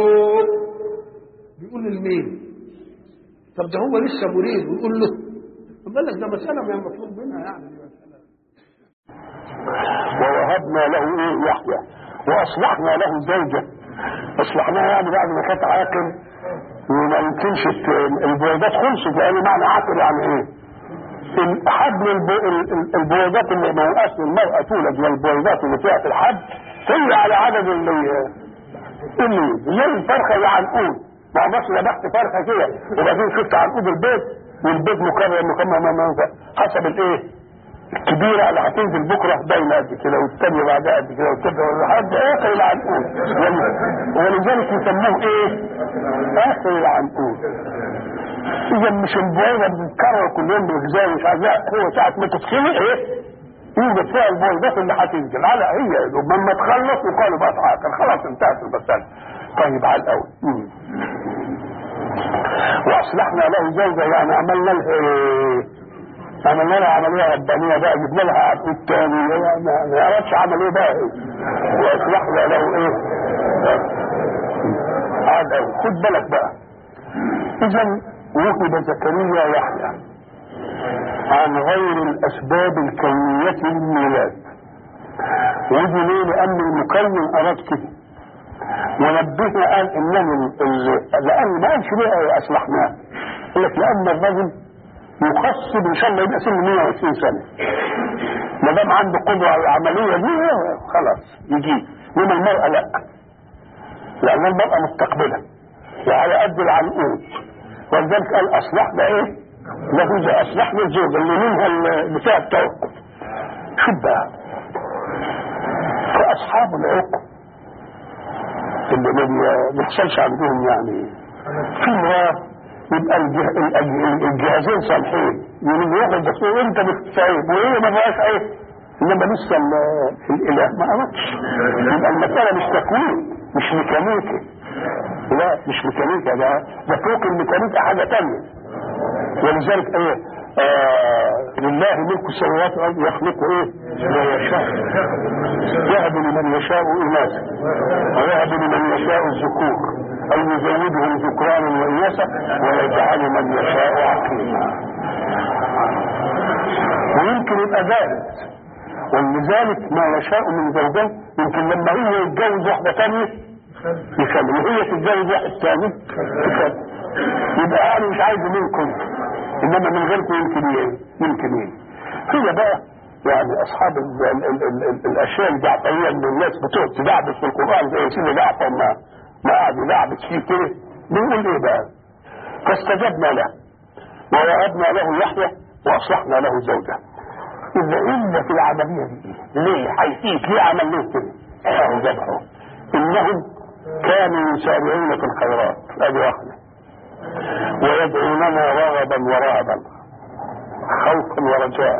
بيقول لمين؟ طب ده هو لسه مريد ويقول له، طب قال لك ده مساله ما مطلوب منها يعني. ووهبنا له ايه يحيى واصلحنا له زوجه. اصلحناها يعني بعد ما كانت عاقل وما يمكنش البويضات خلصت، لان معنى عاقل يعني ايه؟ حجم البويضات اللي ما هو اصل المراه تولد والبويضات اللي فيها في الحج هي على عدد اللي اللي زي الفرخه العنقود. ما بس ذبحت فرخه كده وبعدين شفت عنقود البيت والبيت مكرر مكمل حسب الايه؟ الكبيره اللي هتنزل بكره باينه قد كده والثانيه بعدها قد كده والثالثه لحد اخر العنقود، ولذلك يسموه ايه؟ اخر العنقود. اذا مش البويضه بتتكرر كل يوم بالغذاء مش عارف، لا هو ساعه ما تتخلق ايه؟ يوجد فيها البويضات اللي هتنزل على هي لما تخلص وقالوا بقى تعاقل خلاص انتهت المساله. طيب على الاول واصلحنا له زوجه يعني عملنا لها ايه؟ عملنا لها عمليه ربانيه بقى، جبنا لها عقد تاني ما يعرفش عمل ايه بقى ايه؟ واصلحنا له ايه؟ عاد قوي. خد بالك بقى، اذا وهب زكريا يحيى عن غير الاسباب الكونيه للميلاد. ودي ليه؟ لان المكون اراد كده ونبهنا قال انني لان ما قالش ليه اصلحناه، قال لك لان الرجل يخصب ان شاء الله يبقى سنه مية وعشرين سنه ما دام عنده قدره على العمليه دي خلاص يجي. انما المراه لا، لان المراه مستقبله وعلى قد العنقود، ولذلك قال اصلحنا ايه؟ له اذا اصلحنا الزوج اللي منها بتاع التوقف. شوف بقى فاصحاب العقد اللي ما بيحصلش عندهم يعني في مرات يبقى الجهازين صالحين يقول يروح الدكتور انت بتساعد وهي ما بقاش عيب، انما لسه الاله ما قربش. يبقى المساله مش تكوين مش ميكانيكي، لا مش ميكانيكا، ده ده فوق الميكانيكا حاجه ثانيه. ولذلك ايه؟ آه لله ملك السماوات والارض يخلق ايه؟ ما يشاء. يهب لمن يشاء اناثا ويهب لمن يشاء الذكور او يزودهم ذكرانا واناثا ويجعل من يشاء عقيما. ويمكن يبقى زائد، ولذلك ما يشاء من زوجين يمكن لما هو يتجوز واحده ثانيه يخلي وهي تتجوز واحد ثاني تخلي. يبقى انا مش عايز منكم انما من غيركم يمكن ايه؟ يمكن ايه؟ هي بقى يعني اصحاب ال ال ال ال ال الاشياء الجعفريه اللي الناس بتقعد تدعبس في القران زي سيدنا جعفر ما ما قعد يدعبس فيه كده، بيقول ايه بقى؟ فاستجبنا له ووهبنا له يحيى واصلحنا له زوجه. اذا الا في العمليه دي ليه؟ حيثيت ليه عمل له كده؟ اهو ذبحه انهم كانوا يسارعون في الخيرات ادي واحده ويدعوننا رغبا ورهبا خوفا ورجاء.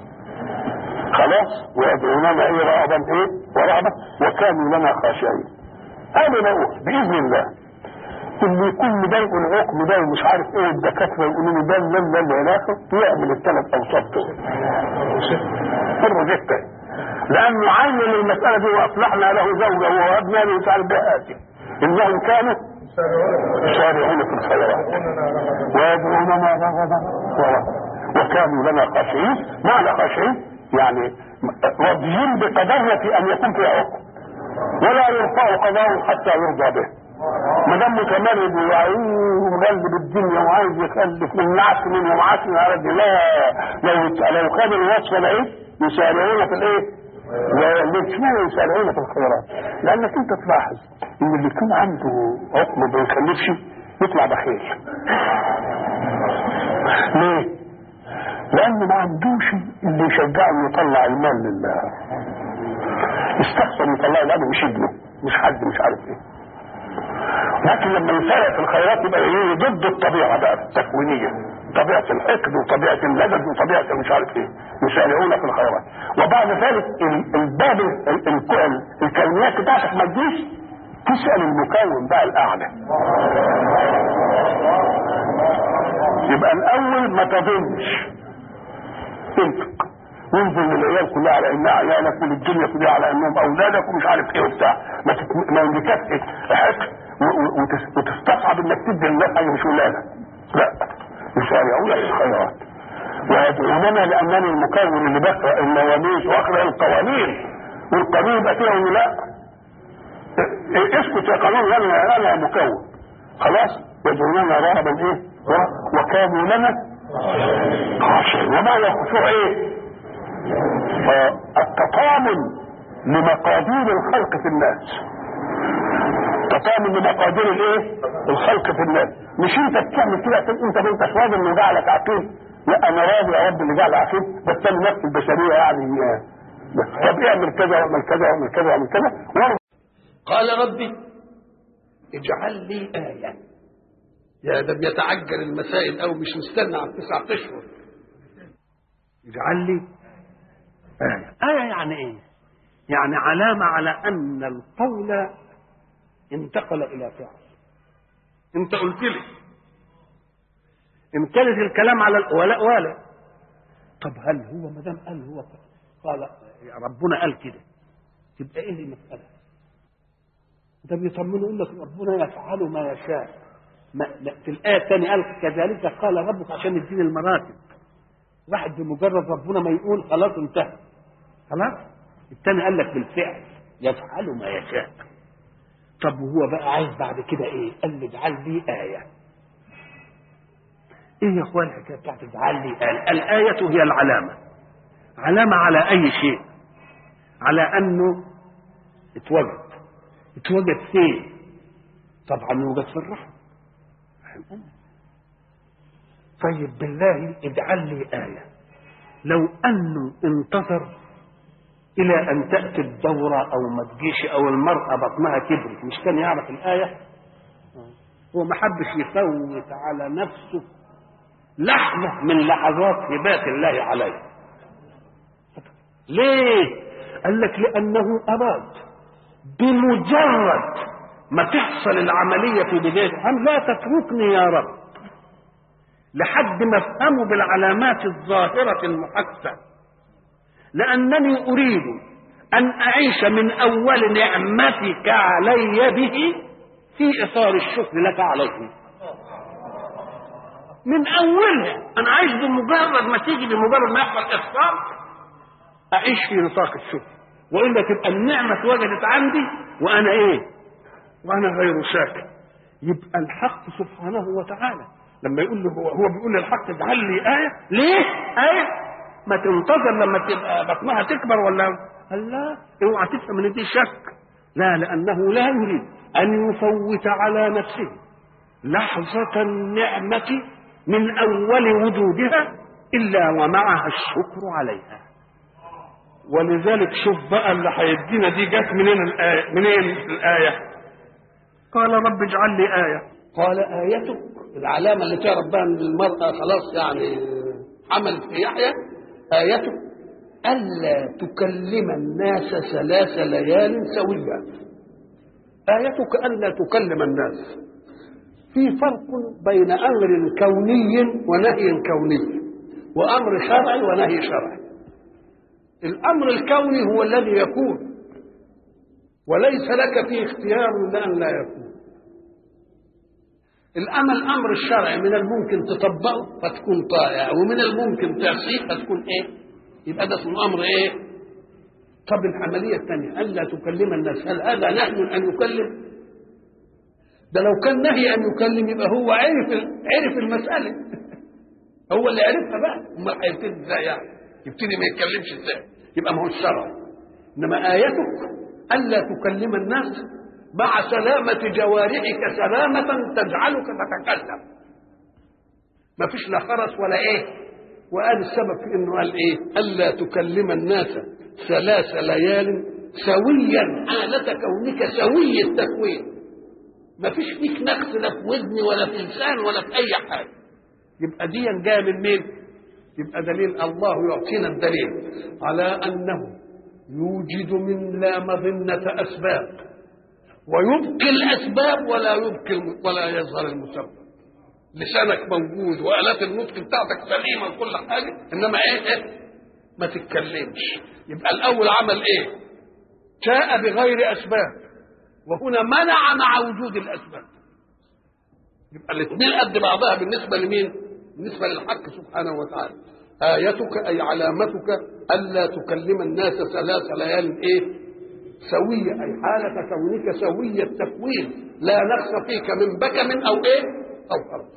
خلاص ويدعوننا ايه؟ رغبا ايه؟ ورهبا وكانوا لنا خاشعين. انا بقول باذن الله اللي يكون مضايق العقم ده ومش عارف ايه الدكاتره يقولوا له ده لا لا لا لا يعمل الثلاث اوصاف دول حر جدا، لانه عين المساله دي واصلحنا له زوجه ووهبنا له مش عارف ده اتي انهم كانوا يسارعون في الخيرات ويدعوننا رغبا ورهبا وكانوا لنا خاشعين. معنى خاشعين يعني راضيين بقدرة ان يكون في عقم ولا يرفع قضاءه حتى يرضى به. ما دام متمرد ومغلب الدنيا وعايز يخلف من نعس من ومعاش من عرض لا لو لو خد الوصفه ده ايه؟ يسارعون في الايه؟ ليه يسارعون في الخيرات؟ لانك انت تلاحظ ان اللي يكون عنده عقم ما بيخلفش يطلع بخيل. ليه؟ لانه ما عندوش اللي يشجعه يطلع المال لله. يستخسر يطلع لانه مش ابنه مش حد مش عارف ايه. لكن لما يسارع في الخيرات يبقى ايه؟ ضد الطبيعه بقى التكوينيه، طبيعه الحقد وطبيعه اللدد وطبيعه مش عارف ايه، يسارعون في الخيرات. وبعد ذلك الباب الكونيات بتاعتك ما تجيش تسال المكون بقى الاعلى. يبقى الاول ما تظنش انفق وانظر للعيال كلها على انها عيالك وللدنيا كلها على انهم اولادك ومش عارف ايه وبتاع، ما تت... ما يملككش حق وتستصعب انك تدي الناس حاجه مش ولادك. لا يسارعون في الخيرات ويدعوننا لانني المكون اللي بقرا النواميس واقرا القوانين والقانون يبقى فيها ولا لا؟ اسكت يا قانون، انا انا مكون خلاص. يدعوننا رهبا ايه وكانوا لنا خاشعين. وما هو الخشوع ايه؟ التطامن لمقادير الخلق في الناس، تطامن لمقادير الايه الخلق في الناس. مش انت بتعمل كده انت ما انتش راضي انه جعلك عقيم، لا انا راضي يا رب اللي جعل عقيم، بس انا نفس البشريه يعني. طب اعمل كذا واعمل كذا واعمل كذا واعمل كذا. قال ربي اجعل لي آية. يا ده بيتعجل المسائل او مش مستنى على تسعة اشهر. اجعل لي آية. آية يعني ايه؟ يعني علامة على ان القول انتقل الى فعل. انت قلت لي ان كانت الكلام على ولا ولا، طب هل هو ما دام قال هو قال ربنا قال كده تبقى ايه المسألة؟ ده بيطمنه يقول لك ربنا يفعل ما يشاء. ما في الآية الثانية قال كذلك قال ربك عشان يدين المراتب. واحد بمجرد ربنا ما يقول خلاص انتهى خلاص. الثاني قال لك بالفعل يفعل ما يشاء. طب وهو بقى عايز بعد كده ايه؟ قال لي اجعل لي آية. ايه يا اخوان الحكايه بتاعت اجعل لي آية؟ الآية هي العلامة. علامة على أي شيء؟ على أنه اتوجد. اتوجد فين؟ طبعا يوجد في الرحم. طيب بالله اجعل لي آية. لو أنه انتظر إلى أن تأتي الدورة أو ما تجيش أو المرأة بطنها كبرت، مش كان يعرف الآية؟ هو ما حبش يفوت على نفسه لحظة من لحظات هبات الله عليه. ليه؟ قال لك لأنه أراد بمجرد ما تحصل العملية في بداية الحمل لا تتركني يا رب لحد ما افهمه بالعلامات الظاهرة المحسة، لأنني أريد أن أعيش من أول نعمتك علي به في إطار الشكر لك عليه. من أولها أنا عايش بمجرد ما تيجي بمجرد ما يحصل إخفاق أعيش في نطاق الشكر، وإلا تبقى النعمة اتوجدت عندي وأنا إيه؟ وأنا غير شاكر. يبقى الحق سبحانه وتعالى لما يقول له هو, هو بيقول للحق اجعل لي آية. ليه؟ آية ما تنتظر لما تبقى بطنها تكبر ولا قال لا اوعى تفهم ان دي شك. لا، لأنه لا يريد أن يفوت على نفسه لحظة النعمة من أول وجودها إلا ومعها الشكر عليها. ولذلك شوف بقى اللي هيدينا دي جت منين الآية؟ منين الآية؟ قال رب اجعل لي آية. قال آيتك العلامة اللي تعرف بها ان المرأة خلاص يعني حملت في يحيى، آيتك ألا تكلم الناس ثلاث ليال سويا. آيتك ألا تكلم الناس. في فرق بين أمر كوني ونهي كوني وأمر شرعي ونهي شرعي. الأمر الكوني هو الذي يكون وليس لك فيه اختيار لأن لا يكون. الأمر الأمر الشرعي من الممكن تطبقه فتكون طائع ومن الممكن تعصيه فتكون إيه؟ يبقى ده اسمه أمر إيه؟ طب العملية الثانية ألا تكلم الناس، هل هذا نهي أن يكلم؟ ده لو كان نهي أن يكلم يبقى هو عرف عرف المسألة هو اللي عرفها بقى. أمال هيبتدي إزاي يعني؟ يبتدي ما يتكلمش إزاي؟ يبقى ما هو الشرع. إنما آيتك ألا تكلم الناس مع سلامة جوارحك سلامة تجعلك تتكلم. ما فيش لا خرس ولا إيه. وقال السبب في إنه قال إيه؟ ألا تكلم الناس ثلاث ليال سويا حالة كونك سوي التكوين. ما فيش فيك نقص لا في وزن ولا في لسان ولا في أي حاجة. يبقى دي جاء من مين؟ يبقى دليل الله يعطينا الدليل على أنه يوجد من لا مظنة أسباب ويبقي الأسباب ولا يبقي ولا يظهر المسبب. لسانك موجود وآلات النطق بتاعتك سليمة وكل حاجة، إنما إيه, إيه؟ ما تتكلمش. يبقى الأول عمل إيه؟ جاء بغير أسباب وهنا منع مع وجود الأسباب. يبقى الاثنين قد بعضها بالنسبة لمين؟ بالنسبة للحق سبحانه وتعالى. آيتك أي علامتك ألا تكلم الناس ثلاث ليال إيه؟ سوية أي حالة كونك سوي التكوين لا نقص فيك من بكم أو إيه أو أرض.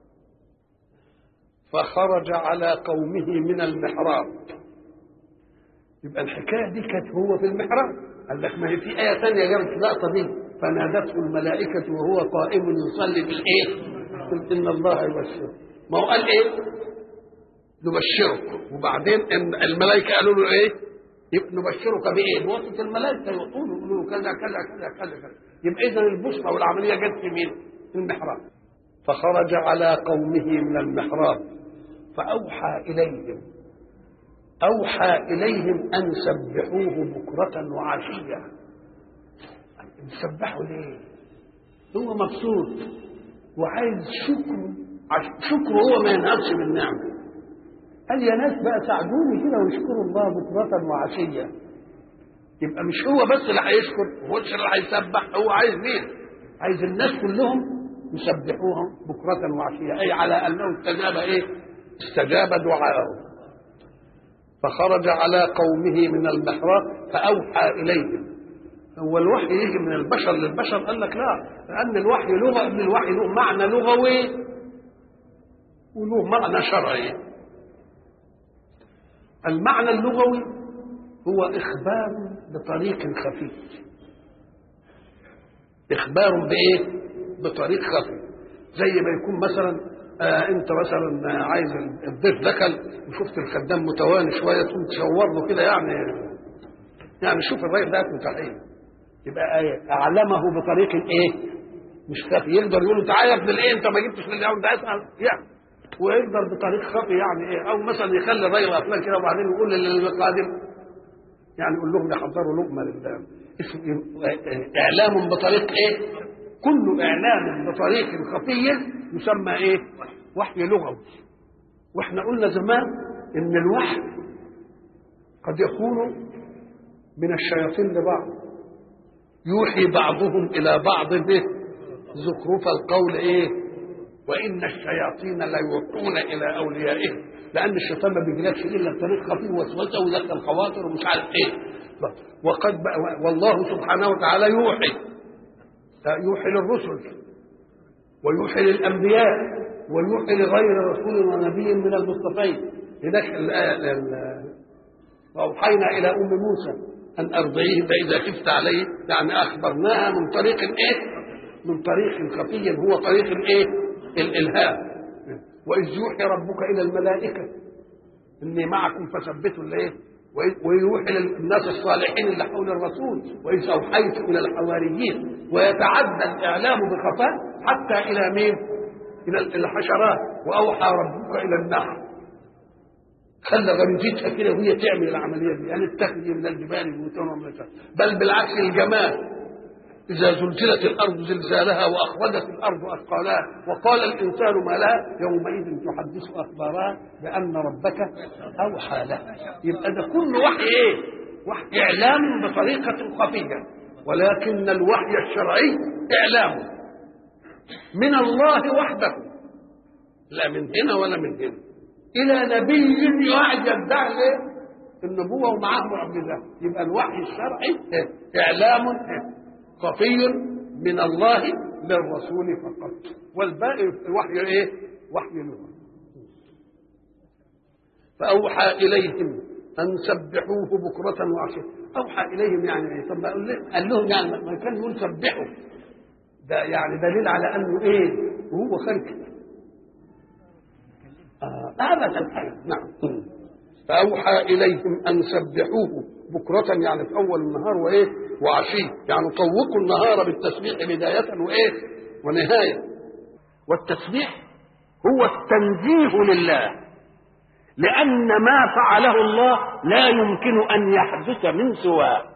فخرج على قومه من المحراب. يبقى الحكاية دي كانت هو في المحراب. قال لك ما هي في آية ثانية جابت اللقطة دي، فنادته الملائكة وهو قائم يصلي بالإيه؟ إن الله يبشره. ما هو قال إيه؟ نبشرك. وبعدين الملائكة قالوا له إيه؟ نبشرك بإيه؟ بواسطة الملائكة يقولوا يقولوا كذا كذا كذا كذا كذا. يبقى إذا البشرى والعملية جت في مين؟ في المحراب. فخرج على قومه من المحراب فأوحى إليهم أوحى إليهم أن سبحوه بكرة وعشية. سبحوا ليه؟ هو مبسوط وعايز شكر. شكر هو ما ينهكش بالنعمة. قال يا ناس بقى ساعدوني كده واشكروا الله بكرة وعشية. يبقى مش هو بس اللي هيشكر، هو اللي هيسبح، هو عايز مين؟ عايز الناس كلهم يسبحوهم بكرة وعشية، أي على أنه استجاب إيه؟ استجاب دعاءه. فخرج على قومه من المحراب فأوحى إليهم. هو الوحي يجي من البشر للبشر؟ قال لك لا، لأن الوحي لغة، من الوحي له معنى لغوي وله معنى شرعي. المعنى اللغوي هو إخبار بطريق خفي. إخبار بإيه؟ بطريق خفي. زي ما يكون مثلا آه انت مثلا عايز الضيف دخل وشفت الخدام متواني شويه تقوم تشور له كده، يعني يعني شوف الراجل ده متعين، يبقى آية اعلمه بطريق ايه؟ مش خفي. يقدر يقول له تعالى يا ابن الايه انت ما جبتش من اليوم ده اسال يعني، ويقدر بطريق خفي يعني ايه، او مثلا يخلي الراجل افلان كده وبعدين يقول للقادم يعني يقول لهم يحضروا لقمه لله. اعلام بطريق ايه؟ كل اعلام بطريق خفي يسمى ايه؟ وحي لغوي. واحنا قلنا زمان ان الوحي قد يكون من الشياطين لبعض، يوحي بعضهم الى بعض به زخرف القول ايه؟ وان الشياطين لا يوحون الى اوليائهم، لان الشيطان ما بيجيلكش الا بطريق خفي ووسوسه ويدخل خواطر ومش عارف ايه. وقد والله سبحانه وتعالى يوحي يوحي للرسل ويوحي للأنبياء ويوحي لغير رسول ونبي من المصطفين. هناك الآية وأوحينا إلى أم موسى أن أرضعيه فإذا خفت عليه، يعني أخبرناها من طريق إيه؟ من طريق خفي هو طريق الإيه؟ الإلهام. وإذ يوحي ربك إلى الملائكة إني معكم فثبتوا الإيه؟ ويوحي للناس الصالحين اللي حول الرسول وإذ أوحيت إلى الحواريين. ويتعدى الإعلام بخفاء حتى إلى مين؟ إلى الحشرات. وأوحى ربك إلى النحل، خلى غريزتها كده وهي تعمل العملية دي، يعني اتخذي من الجبال بيوتا ومنشا. بل بالعكس الجمال، إذا زلزلت الأرض زلزالها وأخرجت الأرض أثقالها وقال الإنسان ما لها يومئذ تحدث أخبارها بأن ربك أوحى لها. يبقى ده كل وحي إيه؟ وحي إعلام بطريقة خفية، ولكن الوحي الشرعي إعلام من الله وحده، لا من هنا ولا من هنا، إلى نبي واحد يدعي النبوة ومعه معجزات. يبقى الوحي الشرعي إعلام خفي من الله للرسول فقط، والباقي الوحي ايه؟ وحي لغوي. فأوحى إليهم أن سبحوه بكرة وعشية. أوحى إليهم يعني ايه؟ طب قال لهم يعني ما كان يقول سبحوا، ده يعني دليل على أنه ايه؟ وهو خارج آه أبدا. نعم. فأوحى إليهم أن سبحوه بكرة يعني في أول النهار وإيه؟ وعشية، يعني طوقوا النهار بالتسبيح بداية وإيه؟ ونهاية. والتسبيح هو التنزيه لله، لأن ما فعله الله لا يمكن أن يحدث من سواه.